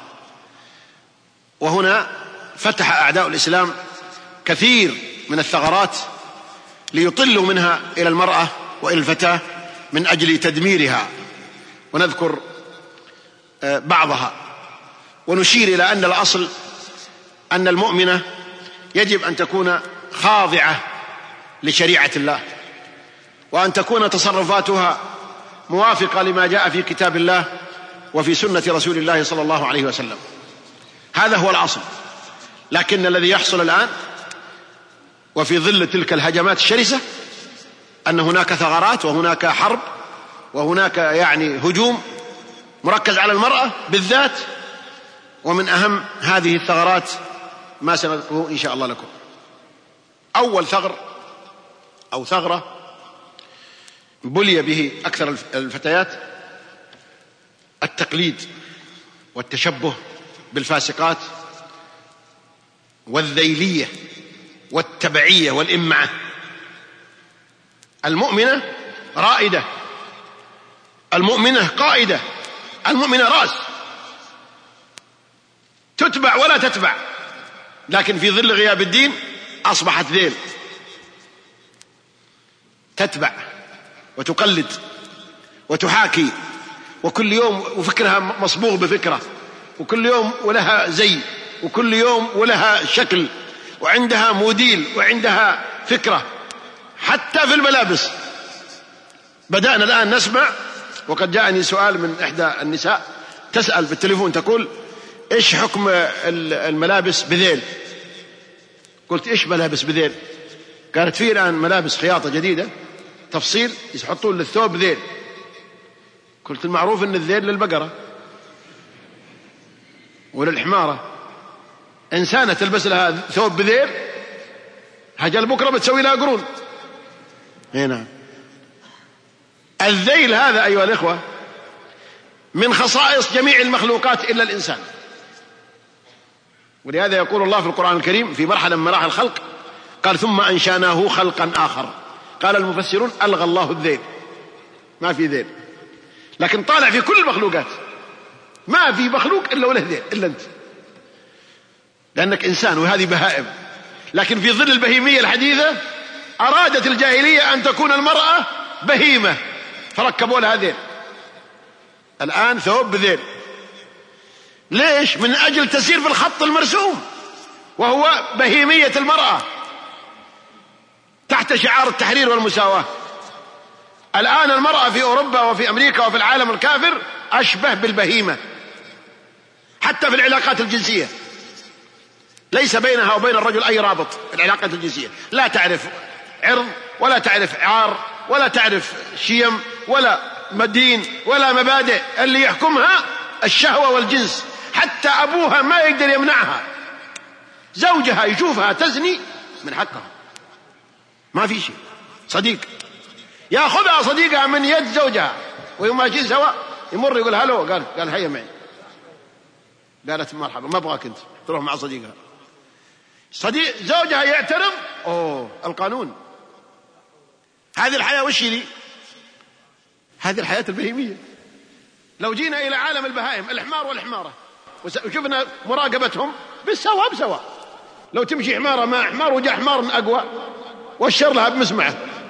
وهنا فتح أعداء الإسلام كثير من الثغرات ليطلوا منها إلى المرأة وإلى الفتاة من أجل تدميرها، ونذكر بعضها ونشير إلى أن الأصل أن المؤمنة يجب أن تكون خاضعة لشريعة الله، وأن تكون تصرفاتها موافقة لما جاء في كتاب الله وفي سنة رسول الله صلى الله عليه وسلم. هذا هو الأصل. لكن الذي يحصل الآن وفي ظل تلك الهجمات الشرسة أن هناك ثغرات وهناك حرب وهناك هجوم مركز على المرأة بالذات. ومن أهم هذه الثغرات ما سنذكره إن شاء الله لكم. أول ثغر أو ثغرة بلي به أكثر الفتيات التقليد والتشبه بالفاسقات والذيلية والتبعية والإمعة. المؤمنة رائدة، المؤمنة قائدة، المؤمنة رأس، تتبع ولا تتبع. لكن في ظل غياب الدين أصبحت ذيل، تتبع وتقلد وتحاكي، وكل يوم وفكرها مصبوغ بفكرة، وكل يوم ولها زي، وكل يوم ولها شكل، وعندها موديل وعندها فكرة. حتى في الملابس بدأنا الآن نسمع، وقد جاءني سؤال من إحدى النساء تسأل بالتليفون تقول: إيش حكم الملابس بذيل؟ قلت: إيش ملابس بذيل؟ قالت: في الآن ملابس خياطة جديدة تفصيل يحطون للثوب ذيل. قلت: المعروف أن الذيل للبقرة وللحمارة. إنسانة تلبس لها ثوب بذيل هجل بكرة بتسوي لها قرون. هنا الذيل هذا أيها الإخوة من خصائص جميع المخلوقات إلا الإنسان. ولهذا يقول الله في القرآن الكريم في مرحلة من مراحل الخلق قال: ثم أنشأناه خلقا آخر. قال المفسرون: ألغى الله الذيل، ما في ذيل. لكن طالع في كل المخلوقات، ما في مخلوق إلا وله ذيل إلا أنت، لأنك إنسان وهذه بهائم. لكن في ظل البهيمية الحديثة أرادت الجاهلية أن تكون المرأة بهيمة فركبوا لها ذيل. الآن ثوب بذيل. ليش؟ من أجل تسير في الخط المرسوم، وهو بهيمية المرأة تحت شعار التحرير والمساواة. الآن المرأة في أوروبا وفي أمريكا وفي العالم الكافر أشبه بالبهيمة، حتى في العلاقات الجنسية ليس بينها وبين الرجل أي رابط. العلاقات الجنسية لا تعرف عرض ولا تعرف عار ولا تعرف شيم ولا مدين ولا مبادئ، اللي يحكمها الشهوة والجنس. حتى أبوها ما يقدر يمنعها، زوجها يشوفها تزني من حقها، ما في شيء. صديق يأخذها صديقها من يد زوجها ويوم ماشيين سوا يمر يقول: هلو، قال هيا معي. قالت مرحبا ما أبغاك أنت، تروح مع صديقها. صديق زوجها يعترض، القانون. هذه الحياة وش لي؟ هذه الحياة البهيمية. لو جينا إلى عالم البهائم، الحمار والحمارة، وشفنا مراقبتهم بالسواء بسواء، لو تمشي حمارة مع حمار وجاء حمار أقوى واشر لها بمسمعه،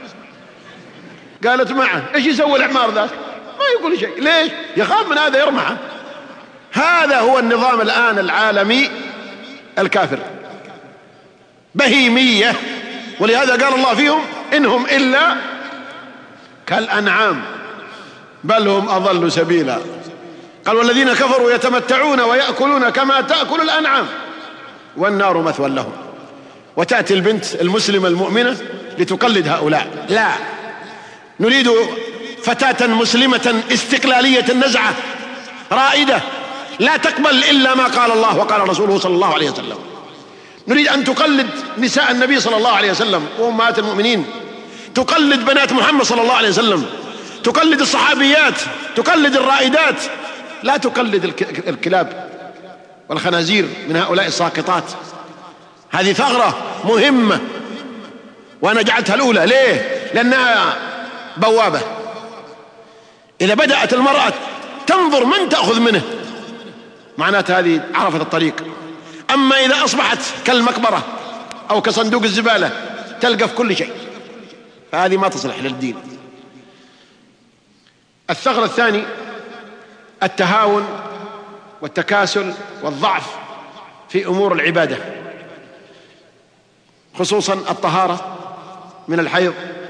قالت معه ايش يسوي الحمار ذاك؟ ما يقول شيء. ليش؟ يخاف من هذا يرمحه. هذا هو النظام الآن العالمي الكافر، بهيمية. ولهذا قال الله فيهم إنهم إلا كالأنعام بل هم أضل سبيلا. قال والذين كفروا يتمتعون ويأكلون كما تأكل الأنعام والنار مثوى لهم. وتأتي البنت المسلمة المؤمنة لتقلد هؤلاء. لا، نريد فتاة مسلمة استقلالية النزعة رائدة لا تقبل إلا ما قال الله وقال رسوله صلى الله عليه وسلم. نريد أن تقلد نساء النبي صلى الله عليه وسلم وأمهات المؤمنين، تقلد بنات محمد صلى الله عليه وسلم، تقلد الصحابيات، تقلد الرائدات، لا تقلد الكلاب والخنازير من هؤلاء الساقطات. هذه ثغرة مهمة وأنا جعلتها الأولى. ليه؟ لأنها بوابة. إذا بدأت المرأة تنظر من تأخذ منه معناته هذه عرفت الطريق. أما إذا أصبحت كالمقبرة أو كصندوق الزبالة تلقى في كل شيء، فهذه ما تصلح للدين. الثغرة الثاني التهاون والتكاسل والضعف في أمور العبادة، خصوصا الطهارة من الحيض،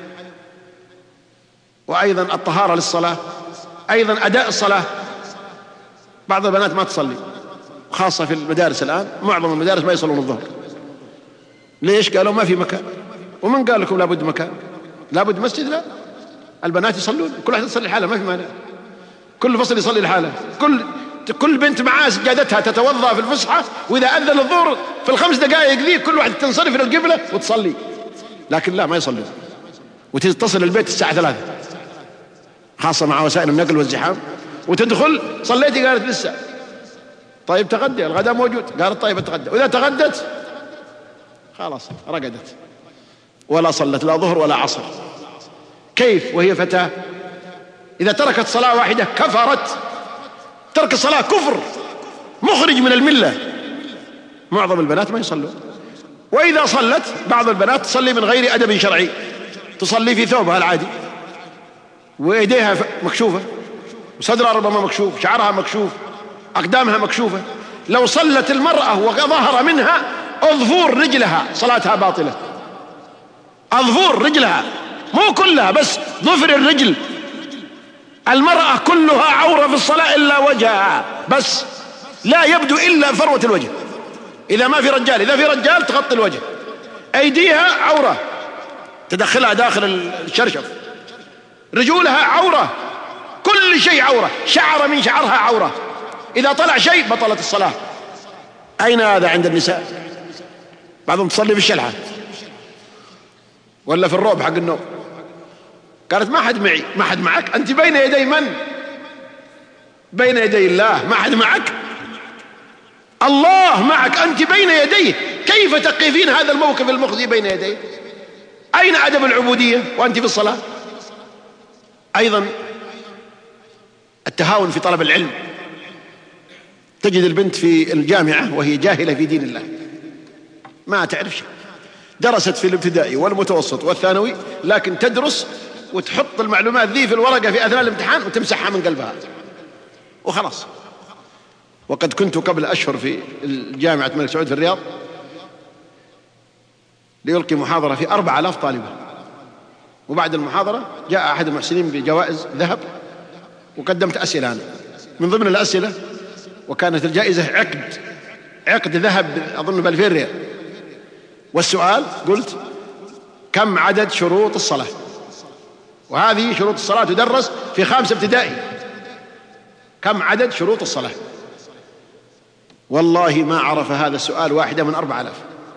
وأيضا الطهارة للصلاة، أيضا أداء الصلاة. بعض البنات ما تصلي، خاصة في المدارس الآن، معظم المدارس ما يصلون الظهر. ليش؟ قالوا ما في مكان. ومن قال لكم لابد مكان؟ لابد مسجد؟ لا، البنات يصلون، كل واحد يصلي لحاله، ما في مانع، كل فصل يصلي لحاله، كل بنت معاه سجادتها تتوضأ في الفسحة، وإذا أذن الظهر في الخمس دقائق ذي كل واحد تنصرف إلى القبلة وتصلي. لكن لا، ما يصلون، وتصل البيت الساعة 3 خاصة مع وسائل النقل والزحام، وتدخل صليتي؟ قالت لسه. طيب تغدي، الغداء موجود. قالت طيب اتغدى. وإذا تغدت خلاص رقدت، ولا صلت لا ظهر ولا عصر. كيف وهي فتاة؟ إذا تركت صلاة واحدة كفرت. ترك الصلاة كفر مخرج من الملة. معظم البنات ما يصلون، وإذا صلت بعض البنات تصلي من غير أدب شرعي، تصلي في ثوبها العادي وإيديها مكشوفة، وصدرها ربما مكشوف، شعرها مكشوف، أقدامها مكشوفة. لو صلت المرأة وظهر منها أظفور رجلها صلاتها باطلة. أظفور رجلها، مو كلها، بس ظفر الرجل. المرأة كلها عورة في الصلاة إلا وجهها بس، لا يبدو إلا فروة الوجه إذا ما في رجال. إذا في رجال تغطي الوجه. أيديها عورة تدخلها داخل الشرشف، رجولها عورة، كل شيء عورة، شعر من شعرها عورة. إذا طلع شيء بطلت الصلاة. أين هذا عند النساء؟ بعضهم تصلي في الشلحة ولا في الروب حق النوم. قالت ما حد معي. ما حد معك؟ أنت بين يدي من؟ بين يدي الله. ما حد معك؟ الله معك، أنت بين يديه. كيف تقفين هذا الموقف المخزي بين يديه؟ أين أدب العبودية وأنت في الصلاة؟ أيضا التهاون في طلب العلم. تجد البنت في الجامعة وهي جاهلة في دين الله، ما تعرف شيء، درست في الابتدائي والمتوسط والثانوي، لكن تدرس وتحط المعلومات ذي في الورقة في أثناء الامتحان وتمسحها من قلبها وخلاص. وقد كنت قبل أشهر في الجامعة الملك سعود في الرياض ليلقي محاضرة في 4000 طالبة، وبعد المحاضرة جاء أحد المحسنين بجوائز ذهب، وقدمت أسئلة أنا من ضمن الأسئلة، وكانت الجائزة عقد ذهب أظن ب2000 ريال. والسؤال قلت كم عدد شروط الصلاة؟ وهذه شروط الصلاة تدرس في 5 ابتدائي. كم عدد شروط الصلاة؟ والله ما عرف هذا السؤال واحدة من 4000.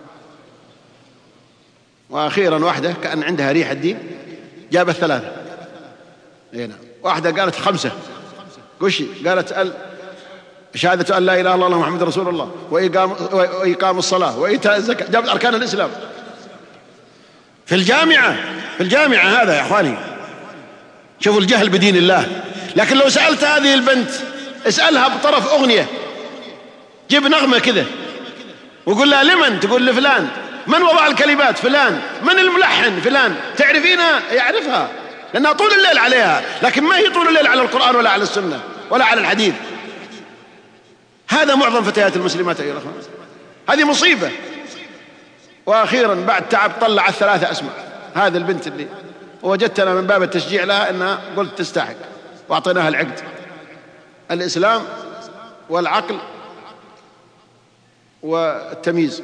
وأخيرا واحدة كأن عندها ريح الدين جابت 3. نعم. واحدة قالت 5. قشي قالت شهادة أن لا إله إلا الله محمد رسول الله، وإقام الصلاة، وإيتاء الزكاة، جابت أركان الإسلام في الجامعة هذا يا أخواني. شوفوا الجهل بدين الله. لكن لو سألت هذه البنت، اسألها بطرف أغنية، جيب نغمة كذا وقول لها لمن؟ تقول لفلان. من وضع الكلمات؟ فلان. من الملحن؟ فلان. تعرفينها؟ يعرفها، لأنها طول الليل عليها، لكن ما هي طول الليل على القرآن ولا على السنة ولا على الحديث. هذا معظم فتيات المسلمات أيها الأخوان، هذه مصيبة. وأخيرا بعد تعب طلعت 3 أسماء هذه البنت اللي وجدتنا من باب التشجيع لها أنها قلت تستحق، وأعطيناها العقد: الإسلام والعقل والتمييز.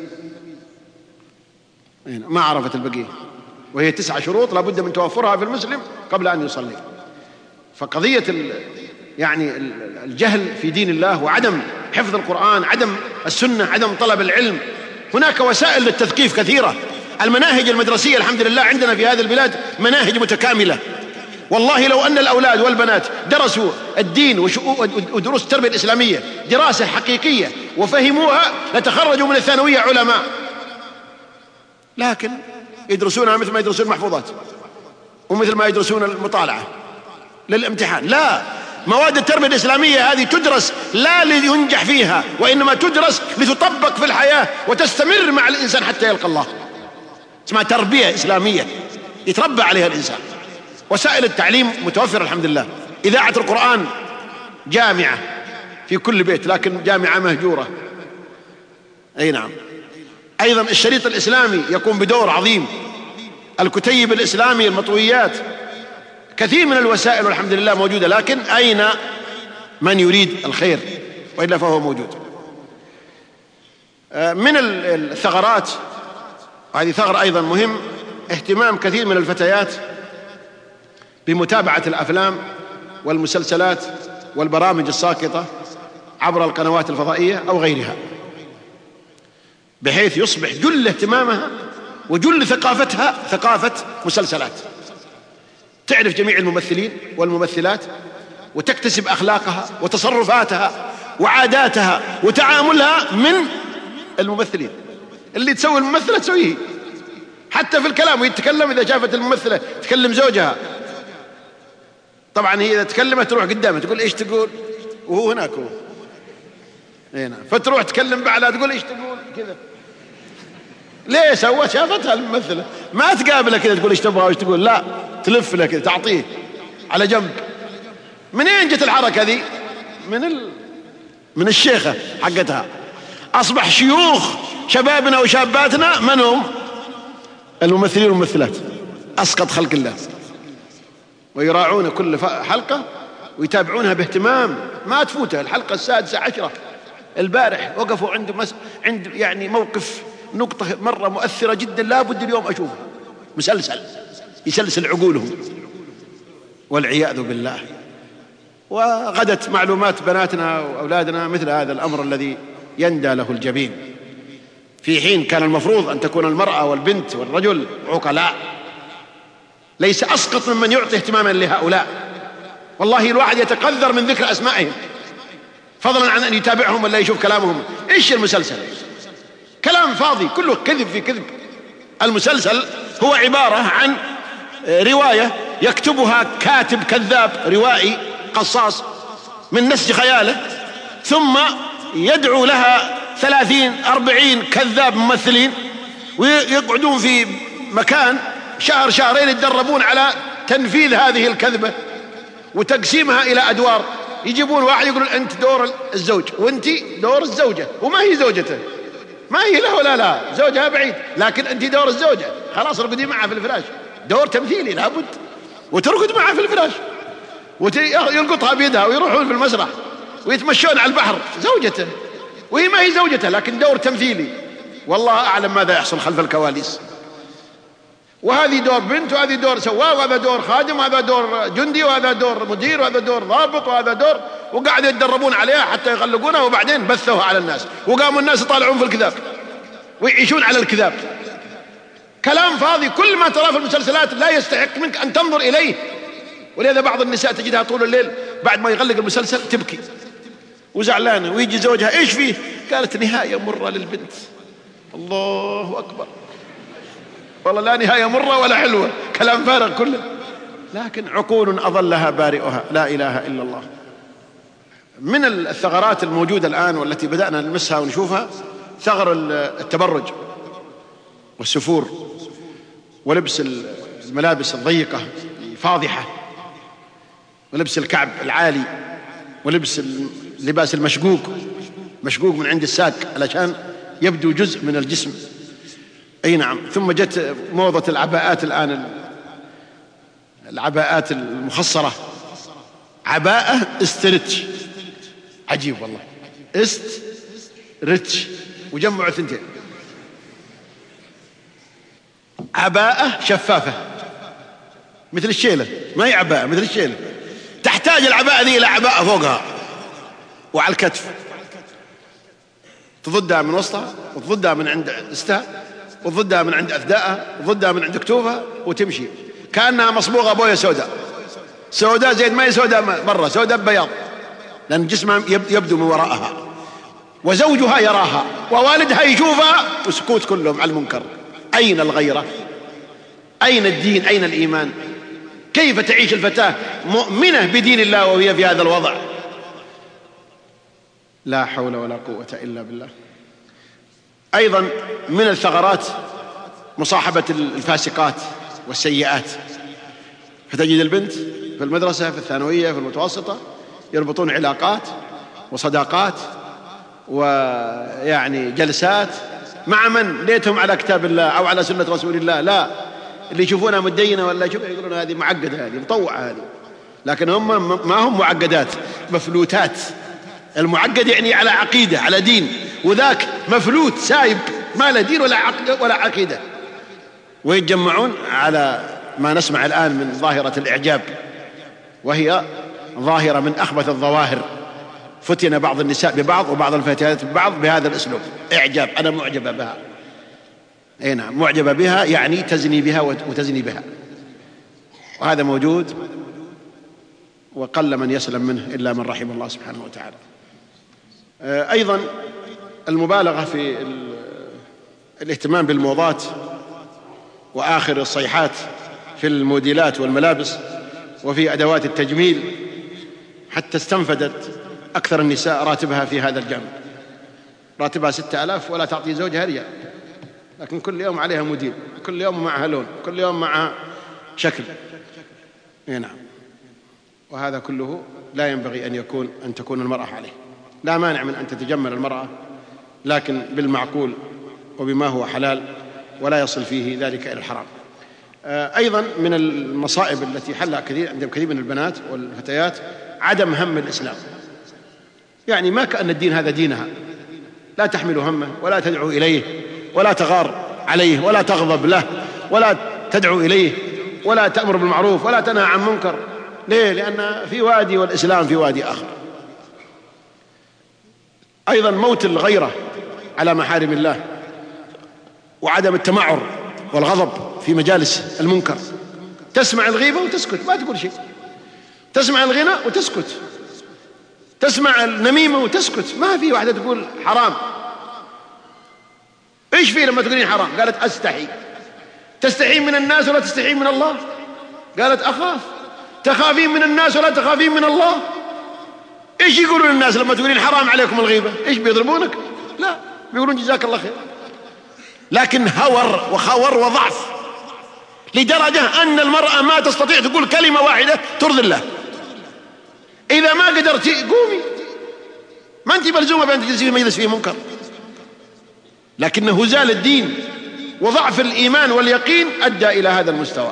ما عرفت البقية، وهي 9 شروط لابد من توفرها في المسلم قبل أن يصلي. فقضية يعني الجهل في دين الله وعدم حفظ القرآن، عدم السنة، عدم طلب العلم. هناك وسائل للتثقيف كثيرة. المناهج المدرسية الحمد لله عندنا في هذه البلاد مناهج متكاملة. والله لو أن الأولاد والبنات درسوا الدين ودروس التربية الإسلامية دراسة حقيقية وفهموها لتخرجوا من الثانوية علماء. لكن يدرسونها مثل ما يدرسون المحفوظات ومثل ما يدرسون المطالعة للامتحان. لا، مواد التربية الإسلامية هذه تدرس لا لينجح فيها، وإنما تدرس لتطبق في الحياة وتستمر مع الإنسان حتى يلقى الله. اسمها تربية إسلامية يتربى عليها الإنسان. وسائل التعليم متوفرة الحمد لله. إذاعة القرآن جامعة في كل بيت، لكن جامعة مهجورة. أي نعم. أيضا الشريط الإسلامي يقوم بدور عظيم، الكتيب الإسلامي، المطويات، كثير من الوسائل والحمد لله موجودة. لكن أين من يريد الخير؟ وإلا فهو موجود. من الثغرات، وهذه ثغرة أيضا مهم، اهتمام كثير من الفتيات بمتابعة الأفلام والمسلسلات والبرامج الساقطة عبر القنوات الفضائية أو غيرها، بحيث يصبح جل اهتمامها وجل ثقافتها ثقافة مسلسلات. تعرف جميع الممثلين والممثلات، وتكتسب أخلاقها وتصرفاتها وعاداتها وتعاملها من الممثلين. اللي تسوي الممثلة تسويه، حتى في الكلام ويتكلم. إذا شافت الممثلة تكلم زوجها، طبعا هي إذا تكلمت تروح قدامه تقول إيش تقول، وهو هناك هو هنا، فتروح تكلم بعدها تقول إيش تقول كذا. ليه سوت؟ شافتها الممثلة، ما تقابله كذا تقول إيش تبغى وإيش تقول، لا تلف له كذا تعطيه على جنب. منين جت الحركة ذي؟ من الشيخة حقتها. أصبح شيوخ شبابنا وشاباتنا من هم؟ الممثلين والممثلات، أسقط خلق الله، ويراعون كل حلقة ويتابعونها باهتمام. ما تفوتها الحلقة 16 البارح وقفوا عند يعني موقف، نقطة مرة مؤثرة جدا، لا بد اليوم أشوفها. مسلسل يسلسل عقولهم والعياذ بالله. وغدت معلومات بناتنا وأولادنا مثل هذا الأمر الذي يندى له الجبين، في حين كان المفروض أن تكون المرأة والبنت والرجل عقلاء، ليس أسقط ممن يعطي اهتماما لهؤلاء. والله الواحد يتقذر من ذكر أسمائهم، فضلا عن أن يتابعهم ولا يشوف كلامهم. إيش المسلسل؟ كلام فاضي كله كذب في كذب. المسلسل هو عبارة عن رواية يكتبها كاتب كذاب روائي قصاص من نسج خياله، ثم يدعو لها 30-40 كذاب ممثلين، ويقعدون في مكان شهرين يتدربون على تنفيذ هذه الكذبة وتقسيمها إلى أدوار. يجيبون واحد يقولون أنت دور الزوج وأنت دور الزوجة، وما هي زوجته، ما هي له ولا لا، زوجها بعيد، لكن أنت دور الزوجة، خلاص ارقدي معها في الفراش. دور تمثيلي لابد، وترقد معها في الفراش ويلقطها بيدها ويروحون في المسرح ويتمشون على البحر، زوجته وهي ما هي زوجته، لكن دور تمثيلي. والله أعلم ماذا يحصل خلف الكواليس. وهذه دور بنت، وهذه دور سواق، وهذا دور خادم، وهذا دور جندي، وهذا دور مدير، وهذا دور ضابط، وهذا دور، وقاعدوا يتدربون عليها حتى يغلقونها، وبعدين بثوها على الناس، وقاموا الناس يطالعون في الكذاب ويعيشون على الكذاب. كلام فاضي. كل ما تراه في المسلسلات لا يستحق منك أن تنظر إليه. ولهذا بعض النساء تجدها طول الليل بعد ما يغلق المسلسل تبكي، وزعلانة، ويجي زوجها إيش فيه؟ قالت نهاية مرة للبنت. الله أكبر، والله لا نهاية مرة ولا حلوة، كلام فارغ كله، لكن عقول أضلها بارئها، لا إله إلا الله. من الثغرات الموجودة الآن والتي بدأنا نلمسها ونشوفها ثغر التبرج والسفور ولبس الملابس الضيقة فاضحة، ولبس الكعب العالي، ولبس اللباس المشقوق من عند الساق علشان يبدو جزء من الجسم. أي نعم. ثم جت موضة العباءات الآن، العباءات المخصرة، عباءة استرتش، عجيب والله، استرتش وجمعوا ثنتين، عباءة شفافة مثل الشيلة، ما هي عباءة، مثل الشيلة، تحتاج العباءة ذي إلى عباءة فوقها وعلى الكتف، تضدها من وسطها وتضدها من عند استها وتضدها من عند أثدائها وتضدها من عند كتوفها وتمشي كأنها مصبوغة بوية سوداء زي ما هي سوداء برا، سوداء بياض، لأن جسمها يبدو من وراءها، وزوجها يراها ووالدها يشوفها، وسكوت كلهم على المنكر. أين الغيرة؟ أين الدين؟ أين الإيمان؟ كيف تعيش الفتاة مؤمنة بدين الله وهي في هذا الوضع؟ لا حول ولا قوة إلا بالله. أيضا من الثغرات مصاحبة الفاسقات والسيئات، فتجد البنت في المدرسة، في الثانوية، في المتوسطة، يربطون علاقات وصداقات ويعني جلسات مع من ليتهم على كتاب الله أو على سنة رسول الله، لا، اللي يشوفونها مدينة ولا يقولون هذه معقدة، هذه مطوعة هذه، لكن هم ما هم معقدات، مفلوتات. المعقد يعني على عقيدة، على دين، وذاك مفلوت سايب ما له دين ولا عقيدة. ويتجمعون على ما نسمع الآن من ظاهرة الإعجاب، وهي ظاهرة من أخبث الظواهر. فتن بعض النساء ببعض وبعض الفتيات ببعض بهذا الأسلوب، إعجاب، أنا معجبة بها. أي نعم، معجبة بها يعني تزني بها وتزني بها، وهذا موجود وقل من يسلم منه إلا من رحم الله سبحانه وتعالى. أيضا المبالغة في الاهتمام بالموضات وآخر الصيحات في الموديلات والملابس وفي أدوات التجميل، حتى استنفدت أكثر النساء راتبها في هذا الجانب، راتبها 6000 ولا تعطي زوجها ريال، لكن كل يوم عليها موديل، كل يوم معها لون، كل يوم معها شكل. نعم، وهذا كله لا ينبغي أن تكون المرأة عليه. لا مانع من أن تتجمل المرأة، لكن بالمعقول وبما هو حلال، ولا يصل فيه ذلك إلى الحرام. أيضا من المصائب التي حلها عند كثير من البنات والفتيات عدم هم الإسلام، يعني ما كأن الدين هذا دينها، لا تحمل همه ولا تدعو إليه ولا تغار عليه ولا تغضب له ولا تدعو إليه ولا تأمر بالمعروف ولا تنهى عن منكر. ليه؟ لأن في وادي والإسلام في وادي آخر. أيضا موت الغيرة على محارم الله، وعدم التمعر والغضب في مجالس المنكر. تسمع الغيبة وتسكت، ما تقول شيء، تسمع الغنى وتسكت، تسمع النميمة وتسكت، ما في واحدة تقول حرام. إيش فيه لما تقولين حرام؟ قالت أستحي. تستحين من الناس ولا تستحين من الله؟ قالت أخاف. تخافين من الناس ولا تخافين من الله؟ إيش يقولون الناس لما تقولين حرام عليكم الغيبة؟ إيش بيضربونك؟ لا، بيقولون جزاك الله خير. لكن هور وخور وضعف لدرجة أن المرأة ما تستطيع تقول كلمة واحدة ترضي الله. إذا ما قدرت قومي، ما أنت ملزومة بأن تجلسي في مجلس فيه منكر، لكن هزال الدين وضعف الإيمان واليقين أدى إلى هذا المستوى.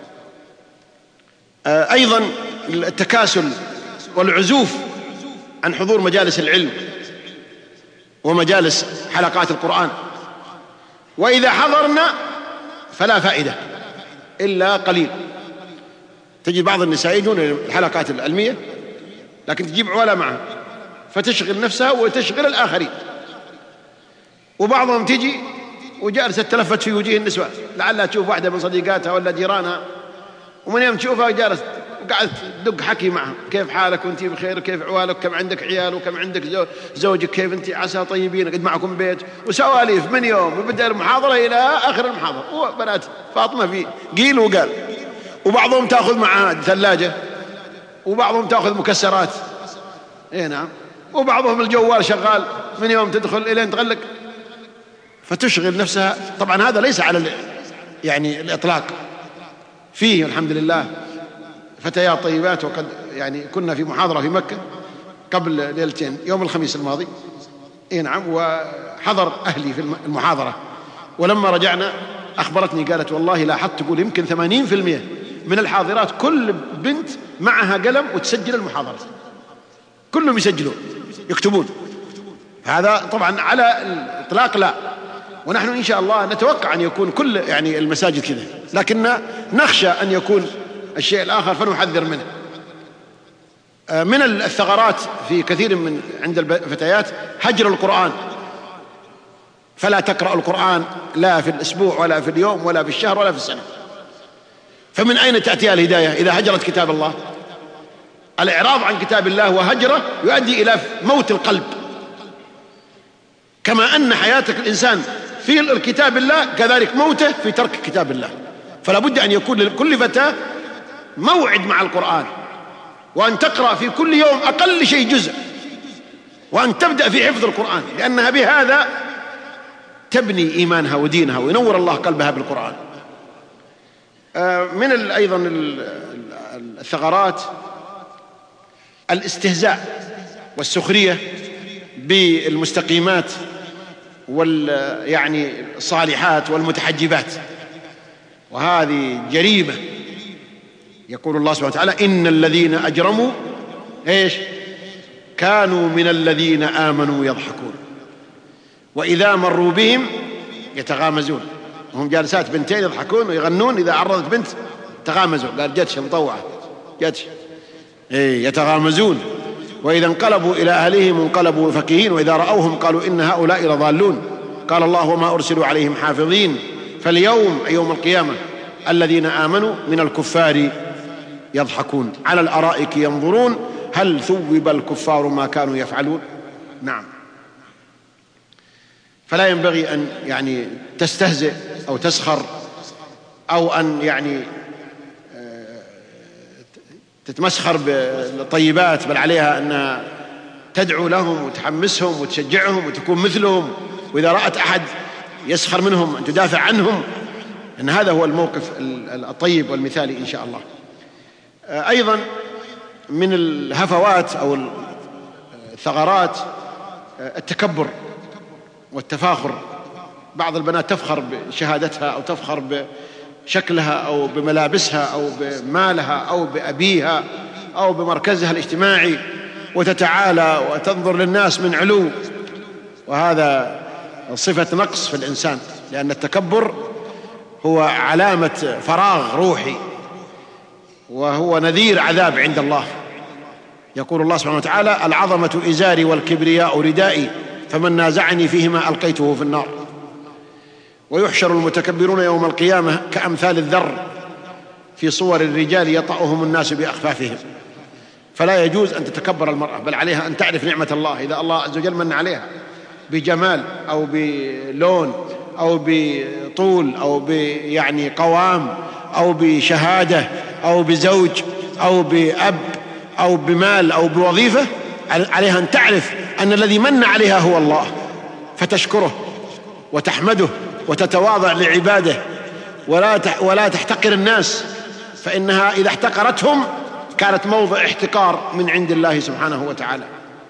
أيضا التكاسل والعزوف عن حضور مجالس العلم ومجالس حلقات القرآن، وإذا حضرنا فلا فائدة إلا قليل. تجد بعض النساء يجون الحلقات العلمية لكن تجيب عوالة معها فتشغل نفسها وتشغل الآخرين، وبعضهم تجي وجالسة تلفت في وجيه النسوة، لعلها تشوف واحدة من صديقاتها ولا جيرانها، ومن يوم تشوفها جالس وقعدت تدق حكي معهم، كيف حالك وانتي بخير، كيف عوالك، كم عندك عيال وكم عندك زوجك، كيف انتي عسى طيبين، قد معكم بيت، وسواليف من يوم وبدأ المحاضرة إلى آخر المحاضرة. وبنات فاطمة في قيل وقال. وبعضهم تأخذ معها ثلاجة، وبعضهم تأخذ مكسرات، اي نعم، وبعضهم الجوال شغال من يوم تدخل إلين تغلق، فتشغل نفسها. طبعا هذا ليس على يعني الإطلاق، فيه الحمد لله فتيات طيبات. وقد يعني كنا في محاضرة في مكة قبل ليلتين يوم الخميس الماضي، اي نعم، وحضر أهلي في المحاضرة، ولما رجعنا أخبرتني قالت والله لاحظت تقول يمكن 80% من الحاضرات كل بنت معها قلم وتسجل المحاضرة، كلهم يسجلون يكتبون. هذا طبعا على الإطلاق لا، ونحن إن شاء الله نتوقع أن يكون كل يعني المساجد كذا، لكن نخشى أن يكون الشيء الآخر فنحذر منه. من الثغرات في كثير من عند الفتيات هجر القرآن، فلا تقرأ القرآن لا في الأسبوع ولا في اليوم ولا في الشهر ولا في السنة. فمن أين تأتيها الهداية إذا هجرت كتاب الله؟ الإعراض عن كتاب الله وهجره يؤدي إلى موت القلب، كما أن حياة الإنسان في الكتاب الله كذلك موته في ترك كتاب الله. فلا بد أن يكون لكل فتاة موعد مع القرآن، وأن تقرأ في كل يوم أقل شيء جزء، وأن تبدأ في حفظ القرآن، لأنها بهذا تبني إيمانها ودينها وينور الله قلبها بالقرآن. من أيضا الثغرات الاستهزاء والسخرية بالمستقيمات يعني الصالحات والمتحجبات، وهذه جريمة. يقول الله سبحانه وتعالى إن الذين أجرموا إيش كانوا من الذين آمنوا يضحكون وإذا مروا بهم يتغامزون. هم جالسات بنتين يضحكون ويغنون، إذا عرضت بنت تغامزوا، قال جتش مطوعة جتش، يتغامزون. وإذا انقلبوا إلى أهلهم انقلبوا فكهين وإذا رأوهم قالوا إن هؤلاء لضالون. قال الله وما أرسلوا عليهم حافظين فاليوم أي يوم القيامة الذين آمنوا من الكفار يضحكون على الأرائك ينظرون هل ثوب الكفار ما كانوا يفعلون. نعم، فلا ينبغي أن يعني تستهزئ أو تسخر أو أن يعني تتمسخر بالطيبات، بل عليها أن تدعو لهم وتحمسهم وتشجعهم وتكون مثلهم، وإذا رأت أحد يسخر منهم أن تدافع عنهم، أن هذا هو الموقف الطيب والمثالي إن شاء الله. أيضا من الهفوات أو الثغرات التكبر والتفاخر. بعض البنات تفخر بشهادتها أو تفخر بشكلها أو بملابسها أو بمالها أو بأبيها أو بمركزها الاجتماعي، وتتعالى وتنظر للناس من علو، وهذا صفة نقص في الإنسان، لأن التكبر هو علامة فراغ روحي، وهو نذير عذاب عند الله. يقول الله سبحانه وتعالى العظمة إزاري والكبرياء ردائي فمن نازعني فيهما ألقيته في النار. ويحشر المتكبرون يوم القيامة كأمثال الذر في صور الرجال يطأهم الناس بأخفافهم. فلا يجوز أن تتكبر المرأة، بل عليها أن تعرف نعمة الله. إذا الله عز وجل من عليها بجمال أو بلون أو بطول أو يعني قوام أو بشهادة أو بزوج أو بأب أو بمال أو بوظيفة، عليها أن تعرف أن الذي من عليها هو الله، فتشكره وتحمده وتتواضع لعباده، ولا تحتقر الناس، فإنها إذا احتقرتهم كانت موضع احتقار من عند الله سبحانه وتعالى.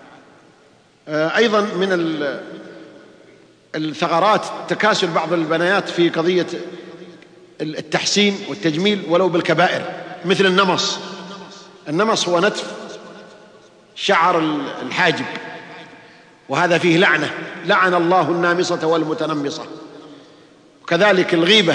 أيضا من الثغرات تكاسل بعض البنات في قضية التحسين والتجميل ولو بالكبائر، مثل النمص. النمص هو نتف شعر الحاجب، وهذا فيه لعنة، لعن الله النامصة والمتنمصة. وكذلك الغيبة،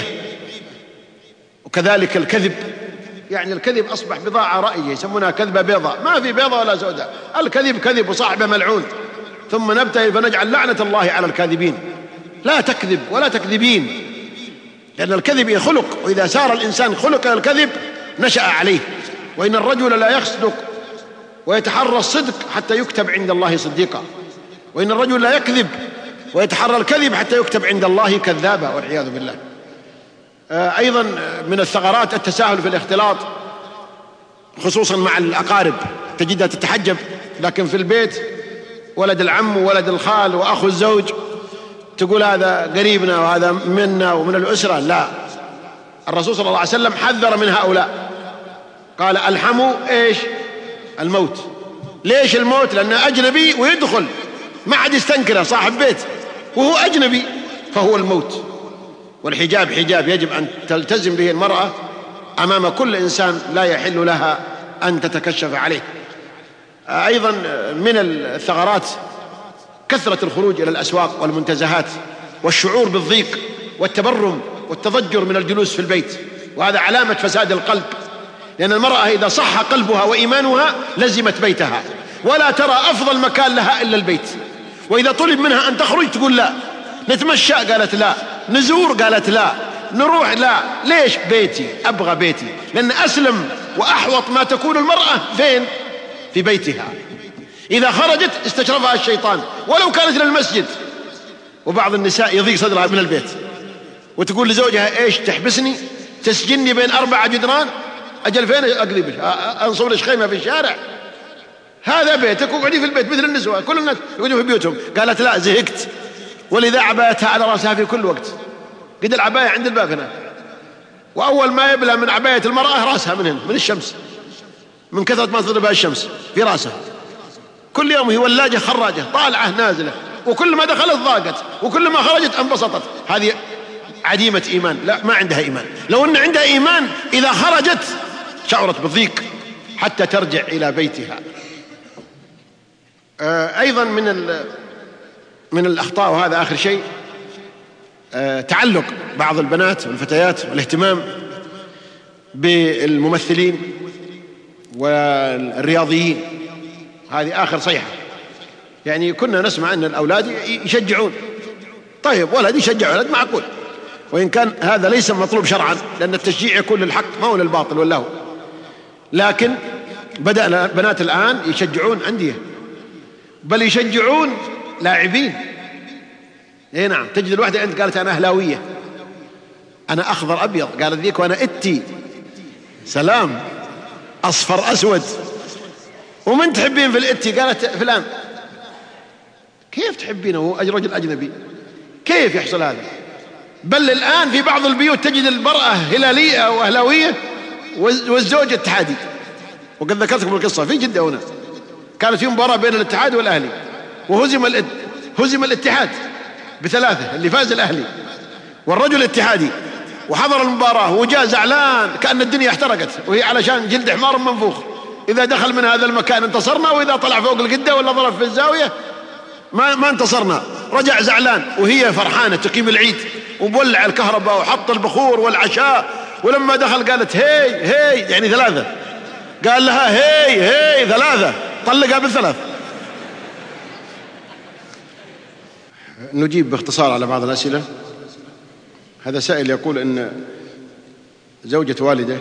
وكذلك الكذب. يعني الكذب أصبح بضاعة رائجة، يسمونها كذبة بيضاء، ما في بيضاء ولا سوداء، الكذب كذب وصاحبه ملعون. ثم نبتهل فنجعل لعنة الله على الكاذبين. لا تكذب ولا تكذبين، لأن الكذب خلق، وإذا سار الإنسان خلق الكذب نشأ عليه. وإن الرجل لا يصدق ويتحرى الصدق حتى يكتب عند الله صديقا، وإن الرجل لا يكذب ويتحرى الكذب حتى يكتب عند الله كذابا والعياذ بالله. أيضا من الثغرات التساهل في الاختلاط، خصوصا مع الأقارب، تجدها تتحجب لكن في البيت ولد العم وولد الخال وأخو الزوج تقول هذا قريبنا وهذا منا ومن الأسرة. لا، الرسول صلى الله عليه وسلم حذر من هؤلاء، قال ألحموا إيش؟ الموت. ليش الموت؟ لأنه أجنبي ويدخل ما حد يستنكره، صاحب بيت وهو أجنبي، فهو الموت. والحجاب حجاب يجب أن تلتزم به المرأة أمام كل إنسان، لا يحل لها أن تتكشف عليه. أيضا من الثغرات كثرة الخروج إلى الأسواق والمنتزهات والشعور بالضيق والتبرم والتضجر من الجلوس في البيت، وهذا علامة فساد القلب، لأن المرأة إذا صح قلبها وإيمانها لزمت بيتها، ولا ترى أفضل مكان لها إلا البيت. وإذا طلب منها أن تخرج تقول لا، نتمشى قالت لا، نزور قالت لا، نروح لا. ليش؟ بيتي، أبغى بيتي. لأن أسلم وأحوط ما تكون المرأة فين؟ في بيتها. إذا خرجت استشرفها الشيطان ولو كانت للمسجد. وبعض النساء يضيق صدرها من البيت وتقول لزوجها إيش؟ تحبسني، تسجني بين 4 جدران، أجل فين أقلبش؟ أنصب لك خيمة في الشارع؟ هذا بيتك وقعدي في البيت مثل النسوة، كل الناس يقعدوا في بيوتهم. قالت لا، زهقت. ولذا عبايتها على رأسها في كل وقت، قد العباية عند الباب هنا، وأول ما يبلى من عباية المرأة رأسها من هنا، من الشمس، من كثرة ما تضربها الشمس في رأسها. كل يوم هي ولاجة خراجة، طالعة نازلة، وكل ما دخلت ضاقت، وكل ما خرجت انبسطت. هذه عديمة إيمان، لا، ما عندها إيمان. لو أن عندها إيمان إذا خرجت شعرت بالضيق حتى ترجع إلى بيتها. أيضا من الأخطاء، وهذا آخر شيء، تعلق بعض البنات والفتيات والاهتمام بالممثلين والرياضيين. هذه آخر صيحة. يعني كنا نسمع أن الأولاد يشجعون، طيب ولد يشجع ولد معقول، وإن كان هذا ليس مطلوب شرعا، لأن التشجيع يكون للحق ما هو للباطل والله. لكن بدأ البنات الآن يشجعون أندية، بل يشجعون لاعبين. اي نعم، تجد الواحدة أنت قالت أنا أهلاوية، أنا أخضر أبيض، قالت ذيك وأنا إتي، سلام، أصفر أسود. ومن تحبين في الإتي؟ قالت فلان. كيف تحبينه وهو رجل أجنبي؟ كيف يحصل هذا؟ بل الآن في بعض البيوت تجد المرأة هلالية أو أهلاوية والزوج اتحادي. وقد ذكرت لكم القصة في جدة هنا، كانت في مباراة بين الاتحاد والأهلي، وهزم الاتحاد ب3، اللي فاز الأهلي، والرجل اتحادي، وحضر المباراة وجاء زعلان كأن الدنيا احترقت، وهي علشان جلد حمار منفوخ، إذا دخل من هذا المكان انتصرنا، وإذا طلع فوق القدة ولا ضرب في الزاوية ما انتصرنا. رجع زعلان، وهي فرحانة تقيم العيد ومولع الكهرباء وحط البخور والعشاء. ولما دخل قالت هي يعني 3، قال لها هي 3، طلقها بال3. نجيب باختصار على بعض الأسئلة. هذا سائل يقول إن زوجة والده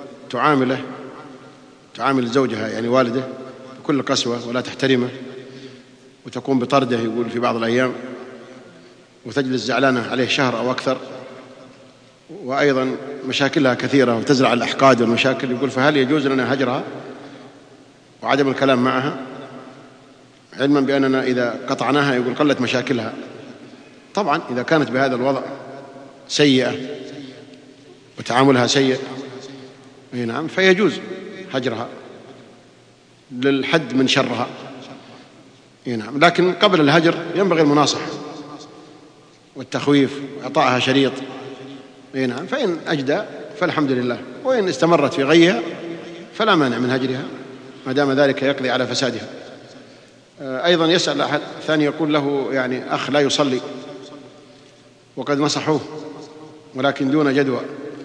تعامل زوجها يعني والده بكل قسوة ولا تحترمه، وتقوم بطرده يقول في بعض الأيام، وتجلس زعلانة عليه شهر أو أكثر، وأيضا مشاكلها كثيرة وتزرع الأحقاد والمشاكل. يقول فهل يجوز لنا هجرها وعدم الكلام معها، علما بأننا إذا قطعناها يقول قلت مشاكلها؟ طبعا إذا كانت بهذا الوضع سيئة وتعاملها سيء، نعم، فيجوز هجرها للحد من شرها. نعم، لكن قبل الهجر ينبغي المناصحة والتخويف وإعطائها شريط. نعم، فإن أجدى فالحمد لله، وإن استمرت في غيها فلا مانع من هجرها ما دام ذلك يقضي على فسادها. أيضا يسأل أحد ثاني يقول له يعني أخ لا يصلي وقد نصحوه ولكن دون جدوى،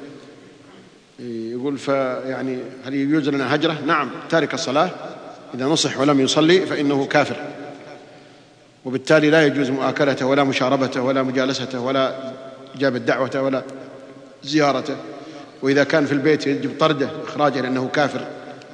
يقول فيعني هل يجوز لنا هجرة؟ نعم، تارك الصلاة إذا نصح ولم يصلي فإنه كافر، وبالتالي لا يجوز مؤاكلته ولا مشاربته ولا مجالسته ولا إجابة دعوته ولا زيارته. وإذا كان في البيت يجب طرده إخراجه لأنه كافر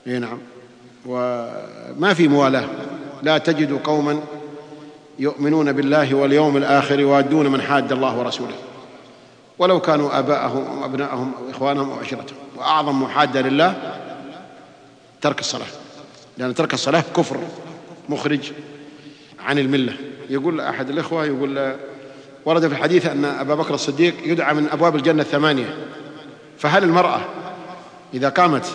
نعم. وما في موالاه، لا تجد قوما يؤمنون بالله واليوم الآخر يوادون من حاد الله ورسوله ولو كانوا آباءهم أو أبناءهم أو إخوانهم أو عشيرتهم. وأعظم محادة لله ترك الصلاة، لأن ترك الصلاة كفر مخرج عن الملة. يقول أحد الإخوة، يقول ورد في الحديث أن أبا بكر الصديق يدعى من أبواب الجنة 8، فهل المرأة إذا قامت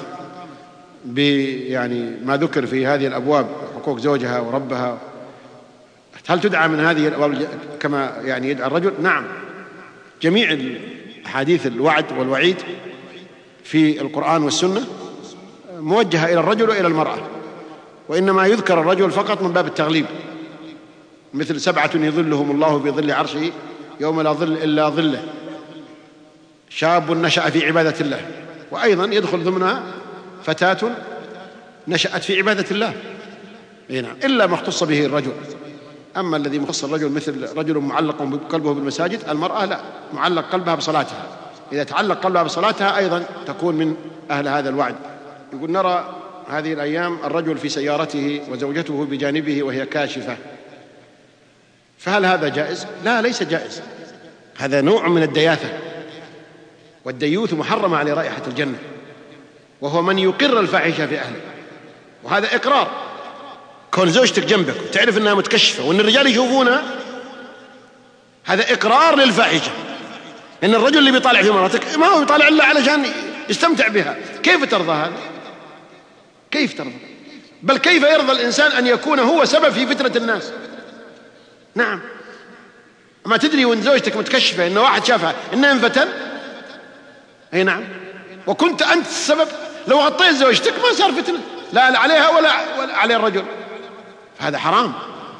يعني ما ذكر في هذه الأبواب، حقوق زوجها وربها، هل تدعى من هذه الأبواب كما يعني يدعى الرجل؟ نعم، جميع الأحاديث الوعد والوعيد في القرآن والسنة موجهة إلى الرجل وإلى المرأة، وإنما يذكر الرجل فقط من باب التغليب، مثل 7 يظلهم الله بظل عرشه يوم لا ظل إلا ظله، شاب نشأ في عبادة الله، وأيضا يدخل ضمنها فتاة نشأت في عبادة الله، نعم، إلا ما اختص به الرجل. أما الذي مخص الرجل مثل رجل معلق قلبه بالمساجد، المرأة لا، معلق قلبها بصلاتها، إذا تعلق قلبها بصلاتها أيضا تكون من أهل هذا الوعد. يقول نرى هذه الأيام الرجل في سيارته وزوجته بجانبه وهي كاشفة، فهل هذا جائز؟ لا، ليس جائز، هذا نوع من الدياثة، والديوث محرم على رائحة الجنة، وهو من يقر الفاحشة في أهله، وهذا إقرار. كون زوجتك جنبك وتعرف أنها متكشفة وأن الرجال يشوفونها، هذا إقرار للفاحشة. إن الرجل اللي بيطالع في مراتك ما هو يطالع إلا علشان يستمتع بها، كيف ترضى هذا؟ كيف ترضى؟ بل كيف يرضى الإنسان أن يكون هو سبب في فتنة الناس؟ نعم، ما تدري وإن زوجتك متكشفة إن واحد شافها إنه انفتن، أي نعم، وكنت أنت السبب. لو غطيت زوجتك ما صار فتنة، لا عليها ولا على الرجل، فهذا حرام،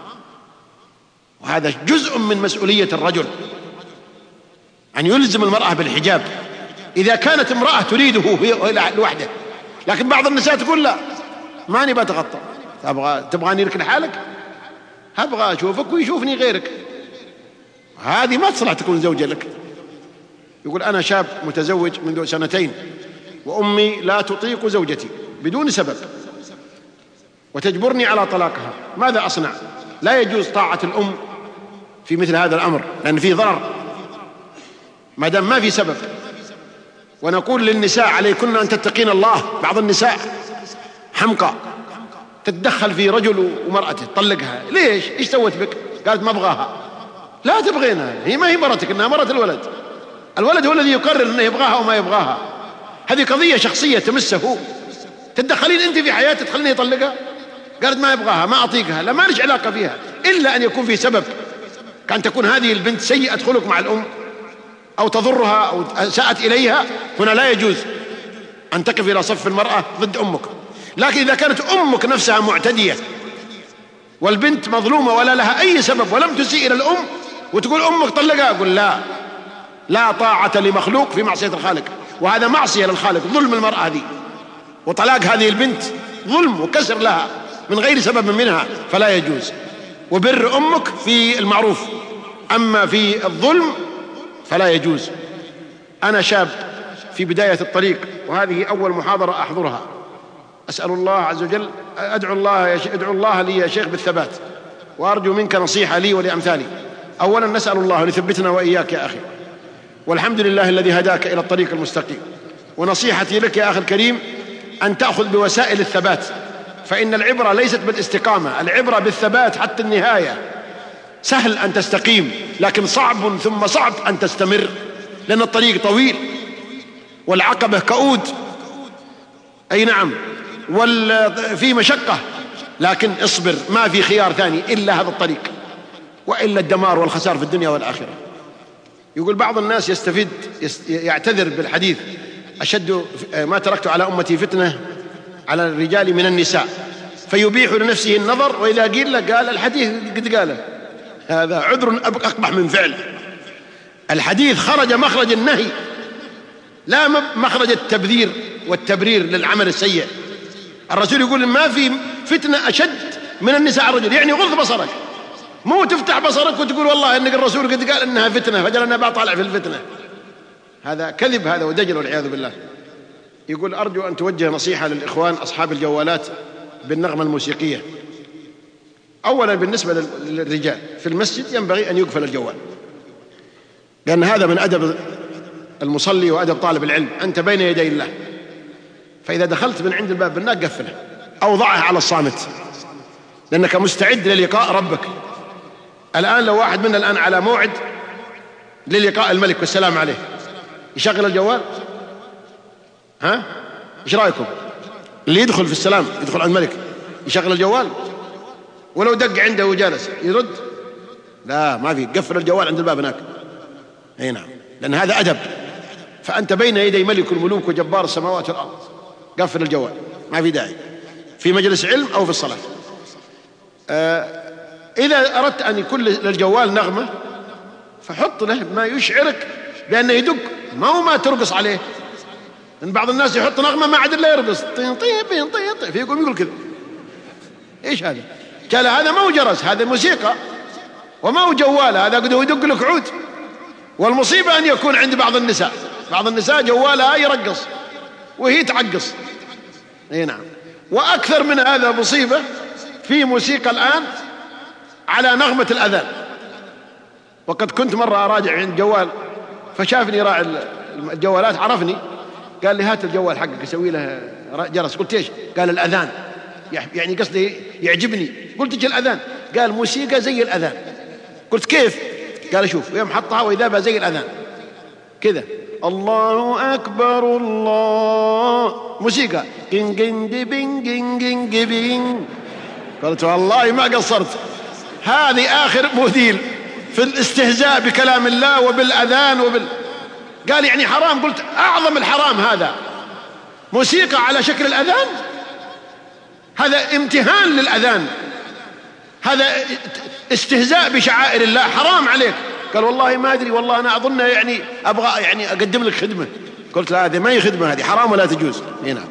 وهذا جزء من مسؤولية الرجل أن يلزم المرأة بالحجاب إذا كانت امرأة تريده هي لوحده. لكن بعض النساء تقول لا، ما نبغى أتغطى، تبغاني يركن حالك، أبغى أشوفك ويشوفني غيرك، هذه ما تصلح تكون زوجة لك. يقول أنا شاب متزوج منذ 2 وأمي لا تطيق زوجتي بدون سبب وتجبرني على طلاقها، ماذا أصنع؟ لا يجوز طاعة الأم في مثل هذا الأمر، لأن فيه ضرر ما دام ما في سبب. ونقول للنساء عليكن أن تتقين الله. بعض النساء حمقى تتدخل في رجل ومرأته، طلقها، ليش؟ إيش سوت بك؟ قالت ما أبغاها. لا تبغينها، هي ما هي مرتك، إنها مرة الولد. الولد هو الذي يقرر أنه يبغاها وما يبغاها، هذه قضية شخصية تمسه. تتدخلين أنت في حياته تخليني يطلقها؟ قالت ما يبغاها، ما أطيقها، لا، ما ليش علاقة فيها إلا أن يكون في سبب، كان تكون هذه البنت سيئة خلق مع الأم أو تضرها أو ساءت إليها، هنا لا يجوز أن تقف إلى صف المرأة ضد أمك. لكن إذا كانت أمك نفسها معتدية والبنت مظلومة ولا لها أي سبب ولم تسيء إلى الأم وتقول أمك طلقها، أقول لا طاعة لمخلوق في معصية الخالق، وهذا معصية للخالق، ظلم المرأة هذه، وطلاق هذه البنت ظلم وكسر لها من غير سبب منها، فلا يجوز. وبر أمك في المعروف، أما في الظلم فلا يجوز. أنا شاب في بداية الطريق، وهذه أول محاضرة أحضرها، أسأل الله عز وجل، أدعو الله لي يا شيخ بالثبات، وأرجو منك نصيحة لي ولأمثالي. أولا نسأل الله ليثبتنا وإياك يا أخي، والحمد لله الذي هداك إلى الطريق المستقيم. ونصيحتي لك يا أخي الكريم أن تأخذ بوسائل الثبات، فإن العبرة ليست بالاستقامة، العبرة بالثبات حتى النهاية. سهل أن تستقيم، لكن صعب ثم صعب أن تستمر، لأن الطريق طويل والعقبة كؤود، أي نعم، وفي مشقة، لكن اصبر، ما في خيار ثاني إلا هذا الطريق، وإلا الدمار والخسار في الدنيا والآخرة. يقول بعض الناس يعتذر بالحديث أشد ما تركت على أمتي فتنة على الرجال من النساء، فيبيح لنفسه النظر، وإذا قيل له قال الحديث قد قاله. هذا عذر أقبح من فعل. الحديث خرج مخرج النهي، لا مخرج التبذير والتبرير للعمل السيء. الرسول يقول ما في فتنة أشد من النساء على الرجل، يعني غض بصرك، مو تفتح بصرك وتقول والله إن الرسول قد قال إنها فتنة فجل أنا بطالع في الفتنة. هذا كذب، هذا ودجل والعياذ بالله. يقول أرجو أن توجه نصيحة للإخوان أصحاب الجوالات بالنغمة الموسيقية. أولا بالنسبة للرجال في المسجد ينبغي أن يقفل الجوال، لأن هذا من أدب المصلي وأدب طالب العلم، أنت بين يدي الله، فإذا دخلت من عند الباب بالناك قفله أو ضعه على الصامت، لأنك مستعد للقاء ربك. الآن لو واحد منا الآن على موعد للقاء الملك والسلام عليه، يشغل الجوال؟ ها؟ إيش رأيكم؟ اللي يدخل في السلام يدخل على الملك يشغل الجوال؟ ولو دق عنده وجالس يرد؟ لا، ما في، قفل الجوال عند الباب هناك. اي نعم، لأن هذا أدب، فأنت بين يدي ملك الملوك وجبار السماوات والأرض، قفل الجوال، ما في داعي في مجلس علم أو في الصلاة. إذا أردت أن يكون للجوال نغمة فحط له ما يشعرك بأنه يدق، ما ترقص عليه، لأن بعض الناس يحط نغمة ما عاد إلا يرقص، طين طين طين طين، فيقول كذا. إيش هذا؟ قال هذا ما هو جرس، هذا موسيقى وما هو جوال، هذا قد يدق لك عود. والمصيبة أن يكون عند بعض النساء جوالها يرقص وهي تعقص. اي نعم. وأكثر من هذا مصيبة، في موسيقى الآن على نغمة الأذان. وقد كنت مرة أراجع عند جوال فشافني راعي الجوالات، عرفني، قال لي هات الجوال حقك اسوي له جرس. قلت ايش؟ قال الأذان، يعني قصدي يعجبني. قلت ايش الأذان؟ قال موسيقى زي الأذان. قلت كيف؟ قال شوف، يوم حطها وإذا زي الأذان كذا، الله أكبر الله، موسيقى جن جن دبن جن جن جبين. قلت والله ما قصرت، هذه آخر موديل في الاستهزاء بكلام الله وبالأذان قال يعني حرام. قلت أعظم الحرام هذا، موسيقى على شكل الأذان، هذا امتهان للأذان، هذا استهزاء بشعائر الله، حرام عليك. قال والله ما أدري، والله أنا أظن يعني أبغى يعني أقدم لك خدمة. قلت لا، هذه ما هي خدمة، هذه حرام ولا تجوز. هنا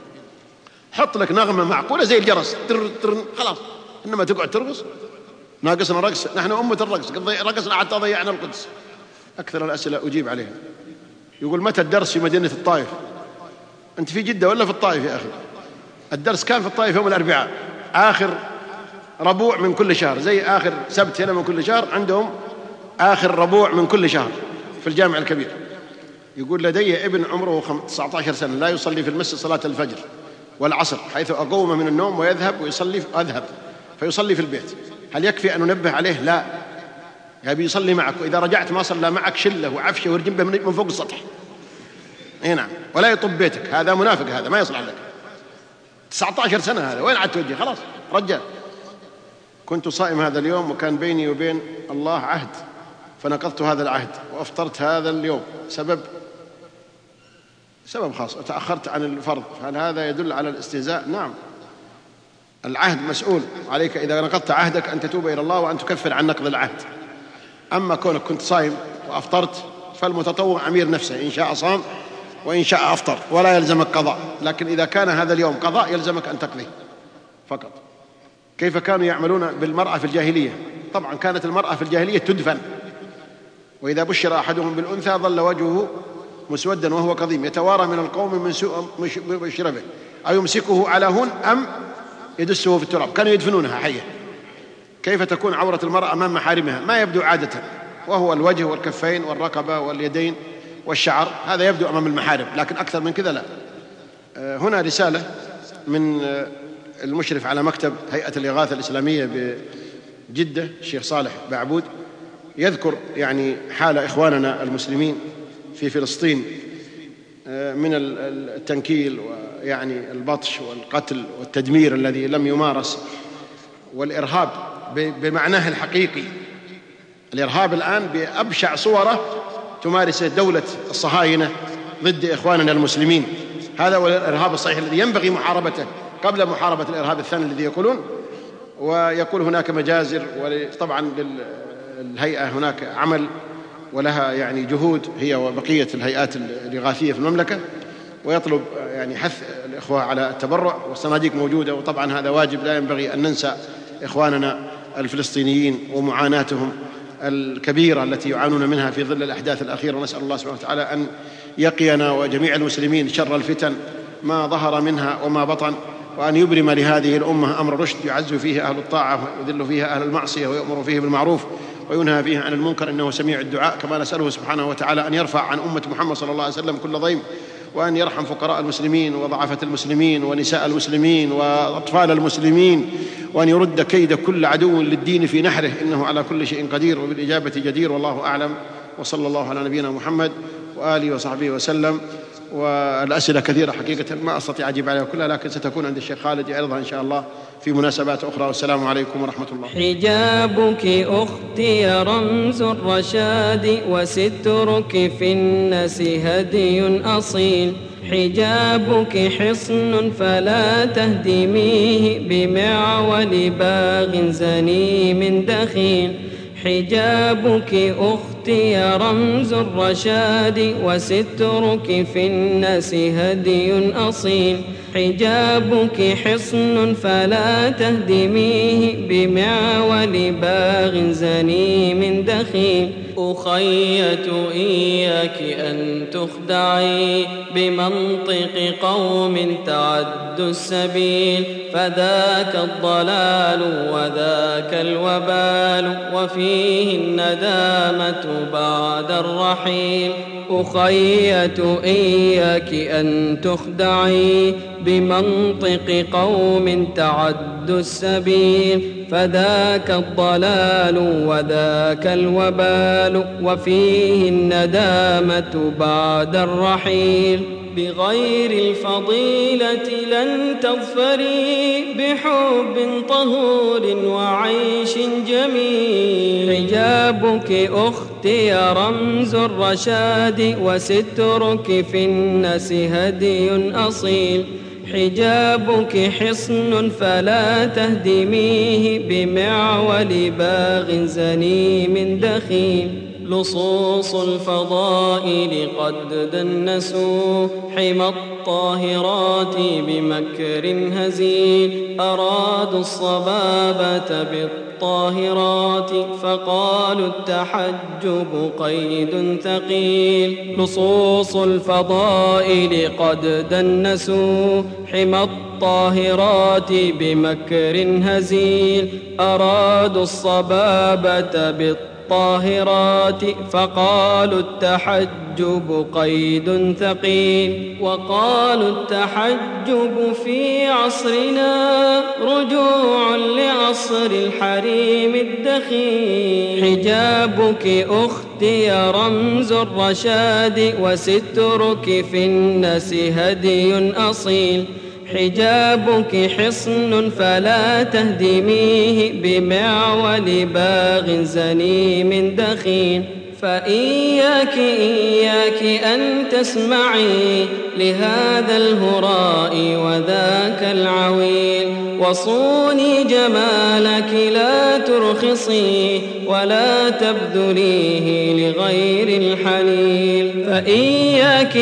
حط لك نغمة معقولة زي الجرس، خلاص. إنما تقعد ترقص، ناقصنا رقص، نحن أمة الرقص، رقصنا حتى ضيعنا القدس. أكثر الأسئلة أجيب عليها. يقول متى الدرس في مدينة الطائف؟ أنت في جدة ولا في الطائف يا أخي؟ الدرس كان في الطائف يوم الأربعاء، آخر ربوع من كل شهر، زي آخر سبت هنا من كل شهر، عندهم آخر ربوع من كل شهر في الجامع الكبير. يقول لدي ابن عمره 19 سنة لا يصلي في المسجد صلاة الفجر والعصر، حيث أقوم من النوم ويذهب ويصلي، أذهب فيصلي في البيت، هل يكفي أن ننبه عليه؟ لا، يبي يصلي معك، وإذا رجعت ما صلى معك شله وعفشه ورجم به من فوق السطح. نعم، ولا يطب بيتك، هذا منافق، هذا ما يصلح لك. 19 سنة هذا، وين عاد توجه؟ خلاص رجال. كنت صائم هذا اليوم وكان بيني وبين الله عهد، فنقضت هذا العهد وأفطرت هذا اليوم سبب خاص، وتأخرت عن الفرض، هل هذا يدل على الاستهزاء؟ نعم، العهد مسؤول عليك إذا نقضت عهدك أن تتوب إلى الله وأن تكفر عن نقض العهد. أما كونك كنت صائم وأفطرت فالمتطوع أمير نفسه، إن شاء صام وإن شاء أفطر، ولا يلزمك قضاء. لكن إذا كان هذا اليوم قضاء يلزمك أن تقضي فقط. كيف كانوا يعملون بالمرأة في الجاهلية؟ طبعا كانت المرأة في الجاهلية تدفن، وإذا بشر أحدهم بالأنثى ظل وجهه مسودا وهو كظيم، يتوارى من القوم من سوء بشر به، أو يمسكه على هون أم يدسه في التراب. كانوا يدفنونها حية. كيف تكون عورة المرأة أمام محارمها؟ ما يبدو عادة، وهو الوجه والكفين والرقبة واليدين والشعر، هذا يبدو أمام المحارم، لكن أكثر من كذا لا. هنا رسالة من المشرف على مكتب هيئة الإغاثة الإسلامية بجدة الشيخ صالح بعبود، يذكر يعني حال إخواننا المسلمين في فلسطين من التنكيل ويعني البطش والقتل والتدمير الذي لم يمارس، والإرهاب بمعناه الحقيقي. الإرهاب الآن بأبشع صوره تمارسه دولة الصهاينة ضد إخواننا المسلمين. هذا هو الإرهاب الصحيح الذي ينبغي محاربته قبل محاربة الإرهاب الثاني الذي يقولون. ويقول هناك مجازر، وطبعا للهيئة هناك عمل ولها يعني جهود هي وبقية الهيئات الإغاثية في المملكة، ويطلب يعني حث الإخوة على التبرع، والصناديق موجودة. وطبعا هذا واجب، لا ينبغي أن ننسى إخواننا الفلسطينيين ومعاناتهم الكبيرة التي يعانون منها في ظل الأحداث الأخيرة. ونسأل الله سبحانه وتعالى أن يقينا وجميع المسلمين شر الفتن ما ظهر منها وما بطن، وأن يبرم لهذه الأمة أمر رشد يعز فيه أهل الطاعة ويذل فيها أهل المعصية ويؤمر فيه بالمعروف وينهى فيه عن المنكر، إنه سميع الدعاء. كما نسأله سبحانه وتعالى أن يرفع عن أمة محمد صلى الله عليه وسلم كل ضيم، وأن يرحم فقراء المسلمين وضعفة المسلمين ونساء المسلمين وأطفال المسلمين، وأن يرد كيد كل عدو للدين في نحره، إنه على كل شيء قدير وبالإجابة جدير، والله أعلم. وصلى الله على نبينا محمد وآله وصحبه وسلم. والأسئلة كثيرة حقيقة ما أستطيع أجيب عليها كلها، لكن ستكون عند الشيخ خالد يعرضها إن شاء الله في مناسبات أخرى. والسلام عليكم ورحمة الله. حجابك أختي رمز الرشاد، وسترك في الناس هدي أصيل. حجابك حصن فلا تهدميه بمعول باغ زنيم دخيل. حجابك أختي رمز الرشاد، وسترك في الناس هدي أصيل. حجابك حصن فلا تهدميه بمعول باغ زنيم دخيل. أخيت إياك أن تخدعي بمنطق قوم تعدوا السبيل، فذاك الضلال وذاك الوبال، وفيه الندامة بعد الرحيل. أخيت إياك أن تخدعي بمنطق قوم تعدوا السبيل، فذاك الضلال وذاك الوبال، وفيه الندامة بعد الرحيل. بغير الفضيلة لن تظفري بحب طهور وعيش جميل. حجابك أختي رمز الرشاد، وسترك في الناس هدي أصيل. حجابك حصن فلا تهدميه بمعول باغ زنيم دخيل. لصوص الفضائل قد دنسوا حمى الطاهرات بمكر هزيل. أرادوا الصبابة بالطاهرات، فقالوا التحجب قيد ثقيل. لصوص الفضائل قد دنسوا حمى الطاهرات بمكر هزيل. أرادوا الصبابة بالطاهرات، فقالوا التحجب قيد ثقيل. وقالوا التحجب في عصرنا رجوع لعصر الحريم الدخيل. حجابك أختي رمز الرشاد، وسترك في الناس هدي أصيل. حجابك حصن فلا تهدميه بمعول باغ زنيم دخيل. فإياك أن تسمعي لهذا الهراء وذاك العويل. وصوني جمالك لا ترخصي ولا تبذليه لغير الحليل. فإياك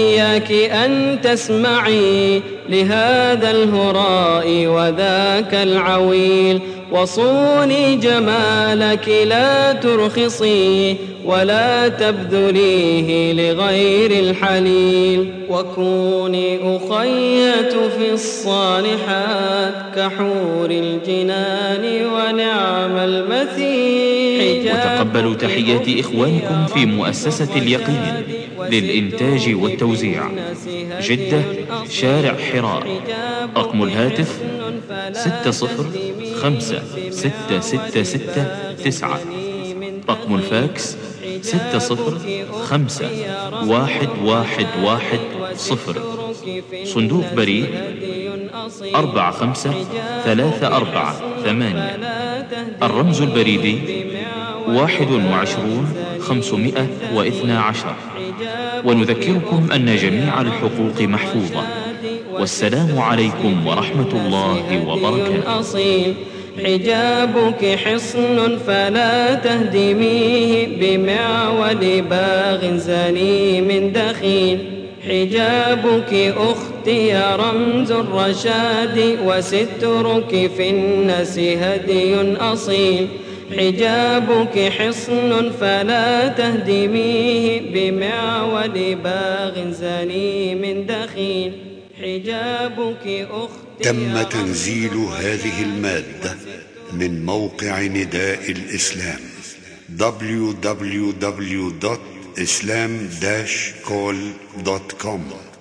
أن تسمعي لهذا الهراء وذاك العويل. وصوني جمالك لا ترخصي ولا تبذليه لغير الحليل. وكوني أخية في الصالحات كحور الجنان ونعم المثيل. وتقبلوا تحيات إخوانكم في مؤسسة اليقين للإنتاج والتوزيع، جدة، شارع حراء. رقم الهاتف 605-666-9. رقم الفاكس 605-1110. صندوق بريد 45348. الرمز البريدي 21512. ونذكركم أن جميع الحقوق محفوظة. والسلام عليكم ورحمة الله وبركاته. حجابك حصن فلا تهدميه بمعول باغ زنيم دخيل. حجابك أختي رمز الرشاد، وسترك في الناس هدي أصيل. حجابك حصن فلا تهدميه بمعول باغ زنيم دخيل. حجابك أختي تم تنزيل هذه المادة من موقع نداء الإسلام www.islam-call.com